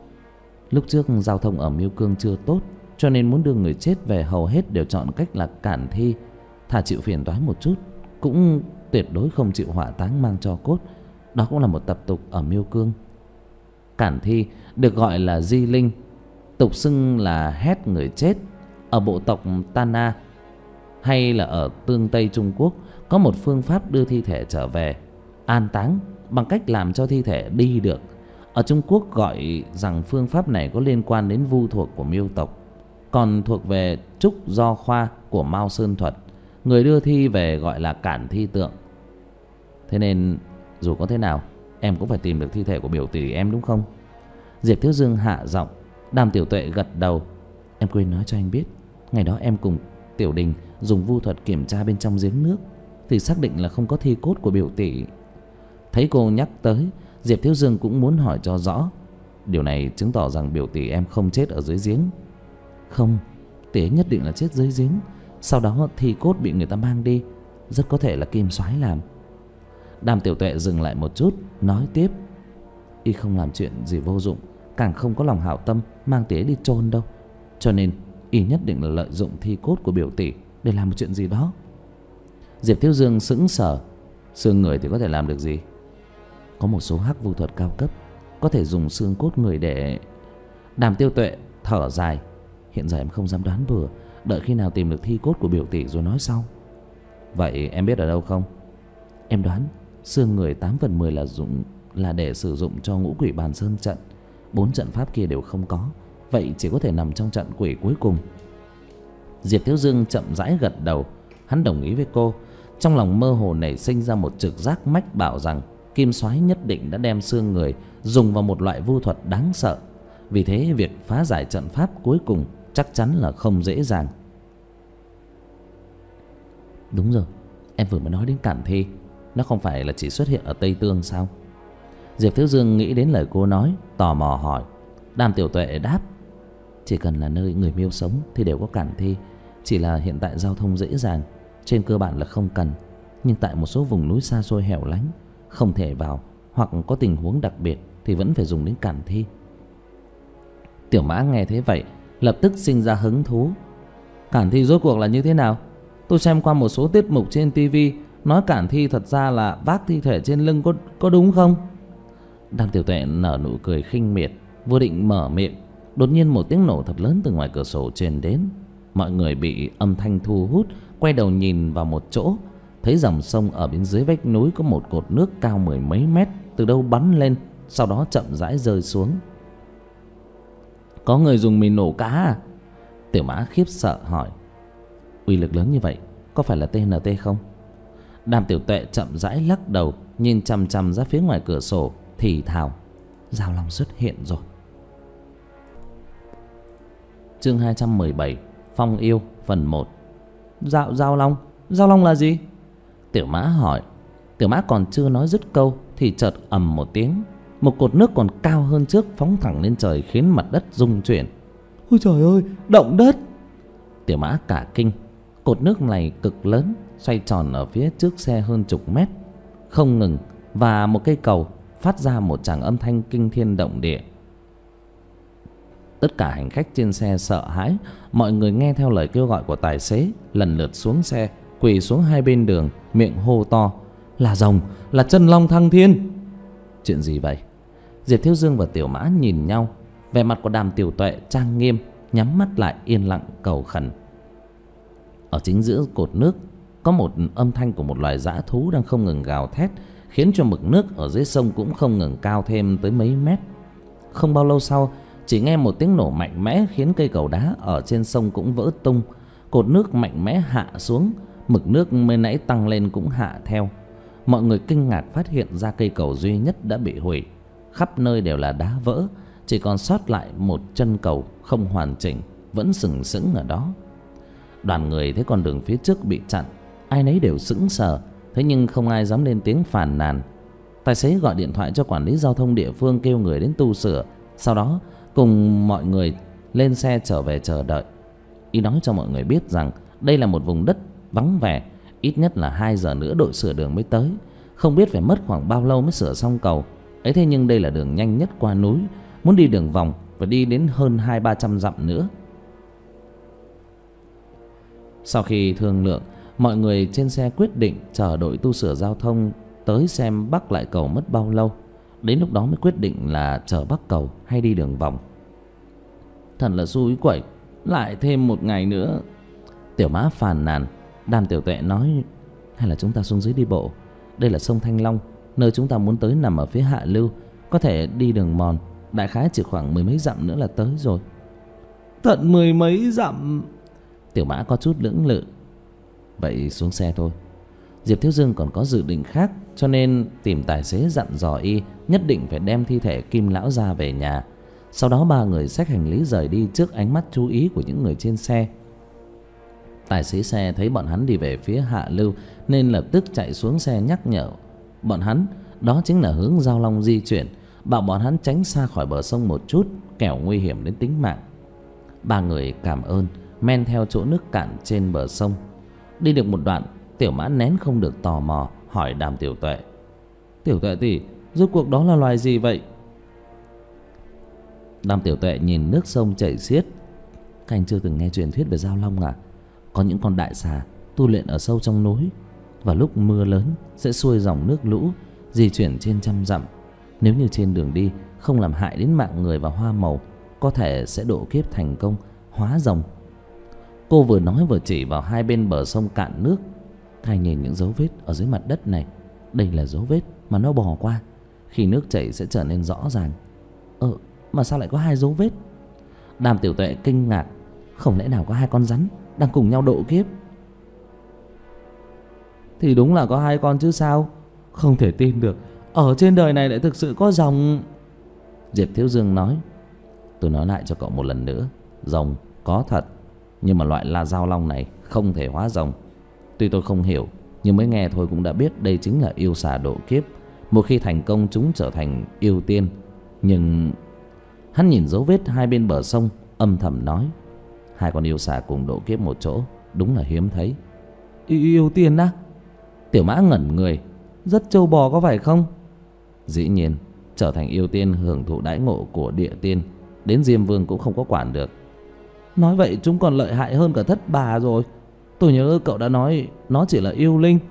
Lúc trước giao thông ở Miêu Cương chưa tốt, cho nên muốn đưa người chết về hầu hết đều chọn cách là cản thi, thà chịu phiền toái một chút, cũng tuyệt đối không chịu hỏa táng mang tro cốt. Đó cũng là một tập tục ở Miêu Cương. Cản thi được gọi là di linh, tục xưng là hét người chết. Ở bộ tộc Tana hay là ở tương Tây Trung Quốc có một phương pháp đưa thi thể trở về an táng bằng cách làm cho thi thể đi được. Ở Trung Quốc gọi rằng phương pháp này có liên quan đến vu thuộc của Miêu tộc, còn thuộc về Trúc Do Khoa của Mao Sơn thuật. Người đưa thi về gọi là cản thi tượng. Thế nên dù có thế nào em cũng phải tìm được thi thể của biểu tỷ em, đúng không? Diệp Thiếu Dương hạ giọng. Đàm Tiểu Tuệ gật đầu. Em quên nói cho anh biết, ngày đó em cùng Tiểu Đình dùng vu thuật kiểm tra bên trong giếng nước thì xác định là không có thi cốt của biểu tỷ. Thấy cô nhắc tới, Diệp Thiếu Dương cũng muốn hỏi cho rõ. Điều này chứng tỏ rằng biểu tỷ em không chết ở dưới giếng. Không, tỷ ấy nhất định là chết dưới giếng, sau đó thi cốt bị người ta mang đi, rất có thể là Kim Soái làm. Đàm Tiểu Tuệ dừng lại một chút, nói tiếp. Y không làm chuyện gì vô dụng, càng không có lòng hảo tâm mang tỷ ấy đi chôn đâu, cho nên Y nhất định là lợi dụng thi cốt của biểu tỷ để làm một chuyện gì đó. Diệp Thiếu Dương sững sờ. Xương người thì có thể làm được gì? Có một số hắc vu thuật cao cấp có thể dùng xương cốt người để... Đàm Tiêu Tuệ thở dài. Hiện giờ em không dám đoán bừa, đợi khi nào tìm được thi cốt của biểu tỷ rồi nói sau. Vậy em biết ở đâu không? Em đoán xương người 8/10 là để sử dụng cho ngũ quỷ bàn sơn trận. 4 trận pháp kia đều không có, vậy chỉ có thể nằm trong trận quỷ cuối cùng. Diệp Thiếu Dương chậm rãi gật đầu. Hắn đồng ý với cô. Trong lòng mơ hồ nảy sinh ra một trực giác mách bảo rằng Kim Soái nhất định đã đem xương người dùng vào một loại vu thuật đáng sợ. Vì thế việc phá giải trận pháp cuối cùng chắc chắn là không dễ dàng. Đúng rồi, em vừa mới nói đến cản thi, nó không phải là chỉ xuất hiện ở Tây Tương sao? Diệp Thiếu Dương nghĩ đến lời cô nói, tò mò hỏi. Đàm Tiểu Tuệ đáp. Chỉ cần là nơi người Miêu sống thì đều có cản thi, chỉ là hiện tại giao thông dễ dàng, trên cơ bản là không cần. Nhưng tại một số vùng núi xa xôi hẻo lánh không thể vào, hoặc có tình huống đặc biệt thì vẫn phải dùng đến cản thi. Tiểu Mã nghe thế vậy lập tức sinh ra hứng thú. Cản thi rốt cuộc là như thế nào? Tôi xem qua một số tiết mục trên tivi, nói cản thi thật ra là vác thi thể trên lưng, có đúng không? Đàm Tiểu Tuệ nở nụ cười khinh miệt, vừa định mở miệng, đột nhiên một tiếng nổ thật lớn từ ngoài cửa sổ truyền đến. Mọi người bị âm thanh thu hút, quay đầu nhìn vào một chỗ, thấy dòng sông ở bên dưới vách núi có một cột nước cao 10 mấy mét từ đâu bắn lên, sau đó chậm rãi rơi xuống. Có người dùng mìn nổ cá à? Tiểu Mã khiếp sợ hỏi. Uy lực lớn như vậy có phải là TNT không? Đàm Tiểu Tuệ chậm rãi lắc đầu, nhìn chằm chằm ra phía ngoài cửa sổ, thì thào. Giao Long xuất hiện rồi. Chương 217 Phong yêu phần 1. Giao Long? Giao Long là gì? Tiểu Mã hỏi. Tiểu Mã còn chưa nói dứt câu thì chợt ầm một tiếng, một cột nước còn cao hơn trước phóng thẳng lên trời, khiến mặt đất rung chuyển. Ôi trời ơi, động đất! Tiểu Mã cả kinh. Cột nước này cực lớn, xoay tròn ở phía trước xe hơn chục mét, không ngừng, và một cây cầu phát ra một tràng âm thanh kinh thiên động địa. Tất cả hành khách trên xe sợ hãi, mọi người nghe theo lời kêu gọi của tài xế, lần lượt xuống xe, quỳ xuống hai bên đường, miệng hô to: là rồng, là chân long thăng thiên. Chuyện gì vậy? Diệp Thiếu Dương và Tiểu Mã nhìn nhau. Vẻ mặt của Đàm Tiểu Tuệ trang nghiêm, nhắm mắt lại yên lặng cầu khẩn. Ở chính giữa cột nước có một âm thanh của một loài dã thú đang không ngừng gào thét, khiến cho mực nước ở dưới sông cũng không ngừng cao thêm tới mấy mét. Không bao lâu sau, chỉ nghe một tiếng nổ mạnh mẽ khiến cây cầu đá ở trên sông cũng vỡ tung. Cột nước mạnh mẽ hạ xuống, mực nước mới nãy tăng lên cũng hạ theo. Mọi người kinh ngạc phát hiện ra cây cầu duy nhất đã bị hủy. Khắp nơi đều là đá vỡ, chỉ còn sót lại một chân cầu không hoàn chỉnh, vẫn sừng sững ở đó. Đoàn người thấy con đường phía trước bị chặn, ai nấy đều sững sờ, thế nhưng không ai dám lên tiếng phàn nàn. Tài xế gọi điện thoại cho quản lý giao thông địa phương kêu người đến tu sửa, sau đó cùng mọi người lên xe trở về chờ đợi. Y nói cho mọi người biết rằng đây là một vùng đất vắng vẻ, ít nhất là 2 giờ nữa đội sửa đường mới tới. Không biết phải mất khoảng bao lâu mới sửa xong cầu ấy, thế nhưng đây là đường nhanh nhất qua núi, muốn đi đường vòng phải đi đến hơn 200-300 dặm nữa. Sau khi thương lượng, mọi người trên xe quyết định chờ đội tu sửa giao thông tới xem bắc lại cầu mất bao lâu. Đến lúc đó mới quyết định là chờ bắc cầu hay đi đường vòng. Thật là xui quẩy, lại thêm 1 ngày nữa. Tiểu Mã phàn nàn. Đàm Tiểu Tuệ nói: hay là chúng ta xuống dưới đi bộ. Đây là sông Thanh Long, nơi chúng ta muốn tới nằm ở phía hạ lưu, có thể đi đường mòn, đại khái chỉ khoảng 10 mấy dặm nữa là tới rồi. Tận 10 mấy dặm? Tiểu Mã có chút lưỡng lự. Vậy xuống xe thôi. Diệp Thiếu Dương còn có dự định khác, cho nên tìm tài xế dặn dò y nhất định phải đem thi thể Kim lão gia về nhà. Sau đó 3 người xách hành lý rời đi trước ánh mắt chú ý của những người trên xe. Tài xế xe thấy bọn hắn đi về phía hạ lưu nên lập tức chạy xuống xe nhắc nhở bọn hắn đó chính là hướng Giao Long di chuyển, bảo bọn hắn tránh xa khỏi bờ sông một chút, kẻo nguy hiểm đến tính mạng. 3 người cảm ơn, men theo chỗ nước cạn trên bờ sông. Đi được một đoạn, Tiểu Mã nén không được tò mò hỏi Đàm Tiểu Tuệ: Tiểu Tuệ tỷ, rốt cuộc đó là loài gì vậy? Đàm Tiểu Tuệ nhìn nước sông chảy xiết: các anh chưa từng nghe truyền thuyết về Giao Long à? Có những con đại xà tu luyện ở sâu trong núi, và lúc mưa lớn sẽ xuôi dòng nước lũ di chuyển trên trăm dặm. Nếu như trên đường đi không làm hại đến mạng người và hoa màu, có thể sẽ độ kiếp thành công, hóa rồng. Cô vừa nói vừa chỉ vào hai bên bờ sông cạn nước. Các anh nhìn những dấu vết ở dưới mặt đất này, đây là dấu vết mà nó bò qua, khi nước chảy sẽ trở nên rõ ràng. Mà sao lại có 2 dấu vết? Đàm Tiểu Tuệ kinh ngạc: không lẽ nào có 2 con rắn đang cùng nhau độ kiếp? Thì đúng là có 2 con chứ sao. Không thể tin được, ở trên đời này lại thực sự có rồng. Diệp Thiếu Dương nói: tôi nói lại cho cậu một lần nữa, rồng có thật, nhưng mà loại La Giao Long này không thể hóa rồng. Tuy tôi không hiểu, nhưng mới nghe thôi cũng đã biết đây chính là yêu xà độ kiếp. Một khi thành công chúng trở thành yêu tiên. Nhưng hắn nhìn dấu vết hai bên bờ sông, âm thầm nói: 2 con yêu xà cùng độ kiếp một chỗ, đúng là hiếm thấy. Yêu tiên á? Tiểu Mã ngẩn người: rất trâu bò có phải không? Dĩ nhiên, trở thành yêu tiên hưởng thụ đãi ngộ của địa tiên, đến Diêm Vương cũng không có quản được. Nói vậy chúng còn lợi hại hơn cả Thất Bà rồi. Tôi nhớ cậu đã nói nó chỉ là yêu linh.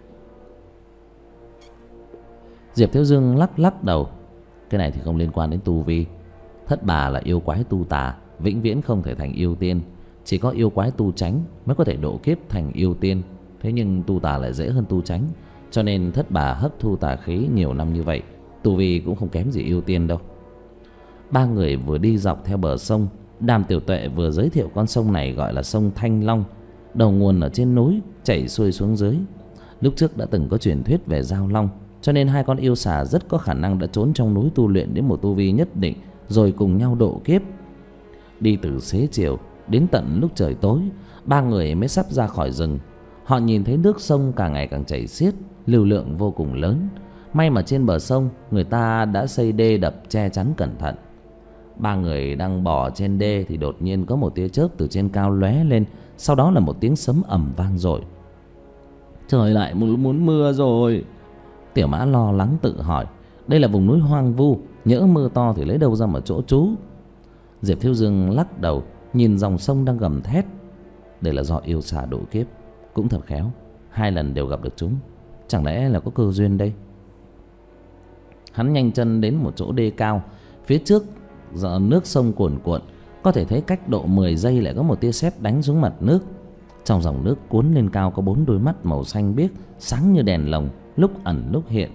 Diệp Thiếu Dương lắc lắc đầu: cái này thì không liên quan đến tu vi. Thất Bà là yêu quái tu tà, vĩnh viễn không thể thành yêu tiên. Chỉ có yêu quái tu chánh mới có thể độ kiếp thành yêu tiên. Thế nhưng tu tà lại dễ hơn tu chánh, cho nên Thất Bà hấp thu tà khí nhiều năm như vậy, tu vi cũng không kém gì yêu tiên đâu. 3 người vừa đi dọc theo bờ sông. Đàm Tiểu Tuệ vừa giới thiệu con sông này gọi là sông Thanh Long, đầu nguồn ở trên núi, chảy xuôi xuống dưới. Lúc trước đã từng có truyền thuyết về Giao Long, cho nên 2 con yêu xà rất có khả năng đã trốn trong núi tu luyện đến một tu vi nhất định, rồi cùng nhau độ kiếp. Đi từ xế chiều đến tận lúc trời tối, 3 người mới sắp ra khỏi rừng. Họ nhìn thấy nước sông càng ngày càng chảy xiết, lưu lượng vô cùng lớn. May mà trên bờ sông người ta đã xây đê đập che chắn cẩn thận. Ba người đang bò trên đê thì đột nhiên có một tia chớp từ trên cao lóe lên, sau đó là một tiếng sấm ầm vang dội. Trời lại muốn mưa rồi. Tiểu Mã lo lắng tự hỏi, đây là vùng núi hoang vu, nhỡ mưa to thì lấy đâu ra mà chỗ trú. Diệp Thiếu Dương lắc đầu, nhìn dòng sông đang gầm thét. Đây là do yêu xà độ kiếp, cũng thật khéo, 2 lần đều gặp được chúng. Chẳng lẽ là có cơ duyên đây? Hắn nhanh chân đến một chỗ đê cao. Phía trước giờ nước sông cuồn cuộn, có thể thấy cách độ 10 giây lại có một tia sét đánh xuống mặt nước. Trong dòng nước cuốn lên cao có 4 đôi mắt màu xanh biếc, sáng như đèn lồng, lúc ẩn lúc hiện.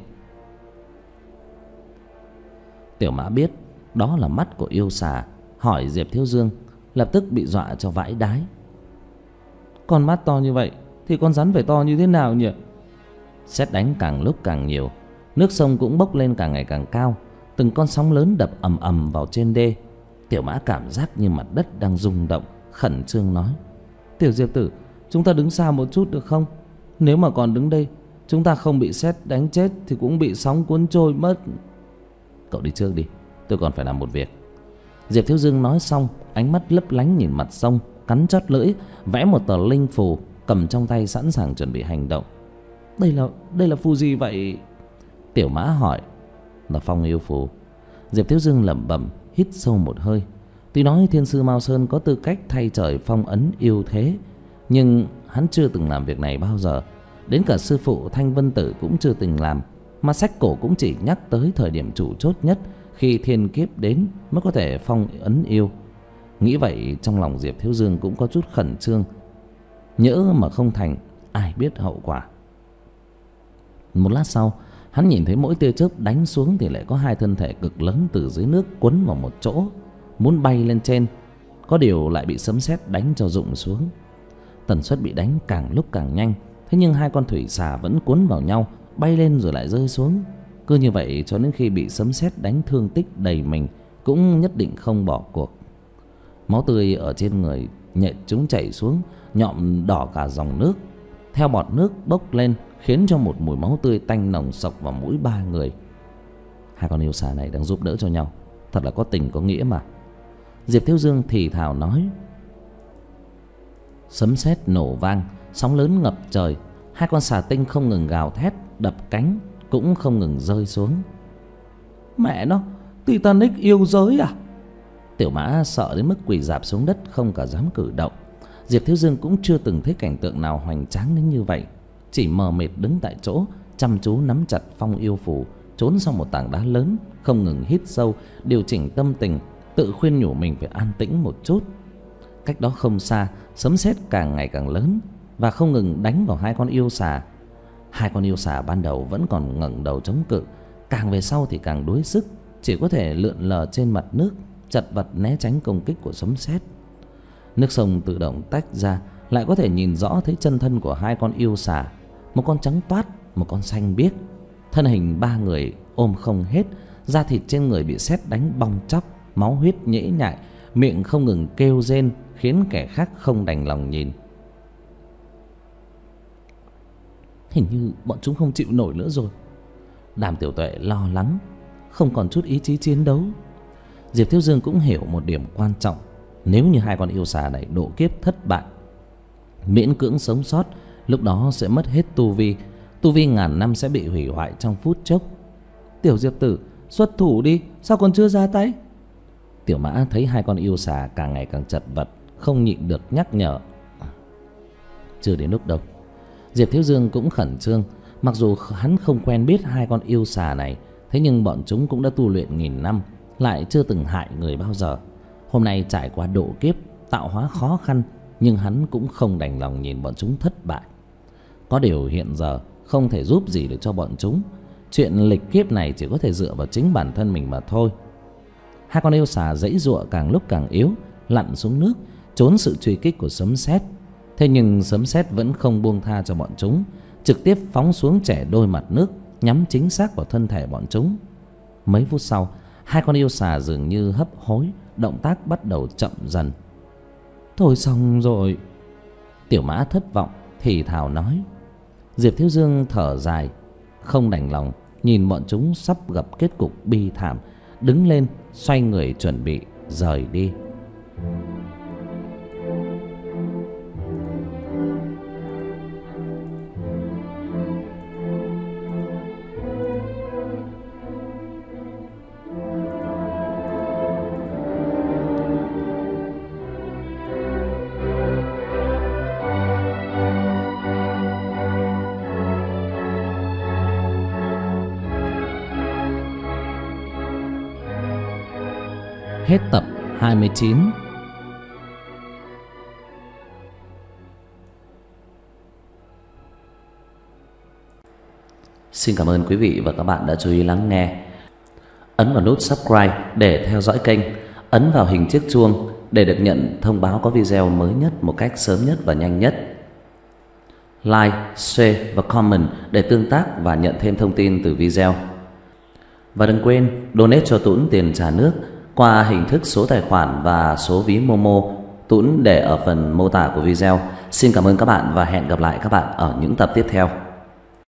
Tiểu Mã biết đó là mắt của yêu xà, hỏi Diệp Thiếu Dương, lập tức bị dọa cho vãi đái. Con mắt to như vậy thì con rắn phải to như thế nào nhỉ? Sét đánh càng lúc càng nhiều, nước sông cũng bốc lên càng ngày càng cao, từng con sóng lớn đập ầm ầm vào trên đê. Tiểu Mã cảm giác như mặt đất đang rung động, khẩn trương nói: Tiểu Diệp tử, chúng ta đứng xa một chút được không? Nếu mà còn đứng đây, chúng ta không bị sét đánh chết thì cũng bị sóng cuốn trôi mất. Cậu đi trước đi, tôi còn phải làm một việc. Diệp Thiếu Dương nói xong, ánh mắt lấp lánh nhìn mặt sông, cắn chót lưỡi, vẽ một tờ linh phù, cầm trong tay sẵn sàng chuẩn bị hành động. Đây là phù gì vậy? Tiểu Mã hỏi. Là phong yêu phù. Diệp Thiếu Dương lẩm bẩm, hít sâu một hơi. Tuy nói Thiên Sư Mao Sơn có tư cách thay trời phong ấn yêu thế, nhưng hắn chưa từng làm việc này bao giờ. Đến cả sư phụ Thanh Vân Tử cũng chưa từng làm, mà sách cổ cũng chỉ nhắc tới thời điểm chủ chốt nhất, khi thiên kiếp đến mới có thể phong ấn yêu. Nghĩ vậy trong lòng Diệp Thiếu Dương cũng có chút khẩn trương, nhỡ mà không thành, ai biết hậu quả. Một lát sau, hắn nhìn thấy mỗi tia chớp đánh xuống thì lại có 2 thân thể cực lớn từ dưới nước quấn vào một chỗ, muốn bay lên trên. Có điều lại bị sấm sét đánh cho rụng xuống. Tần suất bị đánh càng lúc càng nhanh, thế nhưng 2 con thủy xà vẫn cuốn vào nhau, bay lên rồi lại rơi xuống. Cứ như vậy cho đến khi bị sấm sét đánh thương tích đầy mình, cũng nhất định không bỏ cuộc. Máu tươi ở trên người nhện chúng chảy xuống, nhuộm đỏ cả dòng nước. Theo bọt nước bốc lên, khiến cho một mùi máu tươi tanh nồng xộc vào mũi 3 người. 2 con yêu xà này đang giúp đỡ cho nhau, thật là có tình có nghĩa mà. Diệp Thiếu Dương thì thào nói. Sấm sét nổ vang, sóng lớn ngập trời. 2 con xà tinh không ngừng gào thét, đập cánh, cũng không ngừng rơi xuống. Mẹ nó, Titanic yêu giới à? Tiểu Mã sợ đến mức quỳ rạp xuống đất, không cả dám cử động. Diệp Thiếu Dương cũng chưa từng thấy cảnh tượng nào hoành tráng đến như vậy, chỉ mờ mịt đứng tại chỗ, chăm chú nắm chặt phong yêu phù, trốn sau một tảng đá lớn, không ngừng hít sâu, điều chỉnh tâm tình, tự khuyên nhủ mình phải an tĩnh một chút. Cách đó không xa, sấm sét càng ngày càng lớn và không ngừng đánh vào 2 con yêu xà. 2 con yêu xà ban đầu vẫn còn ngẩng đầu chống cự, càng về sau thì càng đuối sức, chỉ có thể lượn lờ trên mặt nước, chật vật né tránh công kích của sấm sét. Nước sông tự động tách ra, lại có thể nhìn rõ thấy chân thân của 2 con yêu xà, một con trắng toát, một con xanh biếc. Thân hình 3 người ôm không hết, da thịt trên người bị sét đánh bong tróc, máu huyết nhễ nhại, miệng không ngừng kêu rên, khiến kẻ khác không đành lòng nhìn. Hình như bọn chúng không chịu nổi nữa rồi. Đàm Tiểu Tuệ lo lắng, không còn chút ý chí chiến đấu. Diệp Thiếu Dương cũng hiểu một điểm quan trọng. Nếu như 2 con yêu xà này độ kiếp thất bại, miễn cưỡng sống sót, lúc đó sẽ mất hết tu vi. Tu vi ngàn năm sẽ bị hủy hoại trong phút chốc. Tiểu Diệp tử, xuất thủ đi, sao còn chưa ra tay? Tiểu Mã thấy 2 con yêu xà càng ngày càng chật vật, không nhịn được nhắc nhở. Chưa đến lúc đâu. Diệp Thiếu Dương cũng khẩn trương. Mặc dù hắn không quen biết 2 con yêu xà này, thế nhưng bọn chúng cũng đã tu luyện nghìn năm, lại chưa từng hại người bao giờ. Hôm nay trải qua độ kiếp, tạo hóa khó khăn, nhưng hắn cũng không đành lòng nhìn bọn chúng thất bại. Có điều hiện giờ không thể giúp gì được cho bọn chúng. Chuyện lịch kiếp này chỉ có thể dựa vào chính bản thân mình mà thôi. 2 con yêu xà giãy giụa càng lúc càng yếu, lặn xuống nước, trốn sự truy kích của sấm sét. Thế nhưng sấm sét vẫn không buông tha cho bọn chúng, trực tiếp phóng xuống chẻ đôi mặt nước, nhắm chính xác vào thân thể bọn chúng. Mấy phút sau, 2 con yêu xà dường như hấp hối, động tác bắt đầu chậm dần. Thôi xong rồi. Tiểu Mã thất vọng thì thào nói. Diệp Thiếu Dương thở dài, không đành lòng nhìn bọn chúng sắp gặp kết cục bi thảm, đứng lên xoay người chuẩn bị rời đi. Hết tập 29. Xin cảm ơn quý vị và các bạn đã chú ý lắng nghe. Ấn vào nút subscribe để theo dõi kênh. Ấn vào hình chiếc chuông để được nhận thông báo có video mới nhất một cách sớm nhất và nhanh nhất. Like, share và comment để tương tác và nhận thêm thông tin từ video. Và đừng quên donate cho Tuấn tiền trả nước qua hình thức số tài khoản và số ví Momo Tuấn để ở phần mô tả của video. Xin cảm ơn các bạn và hẹn gặp lại các bạn ở những tập tiếp theo.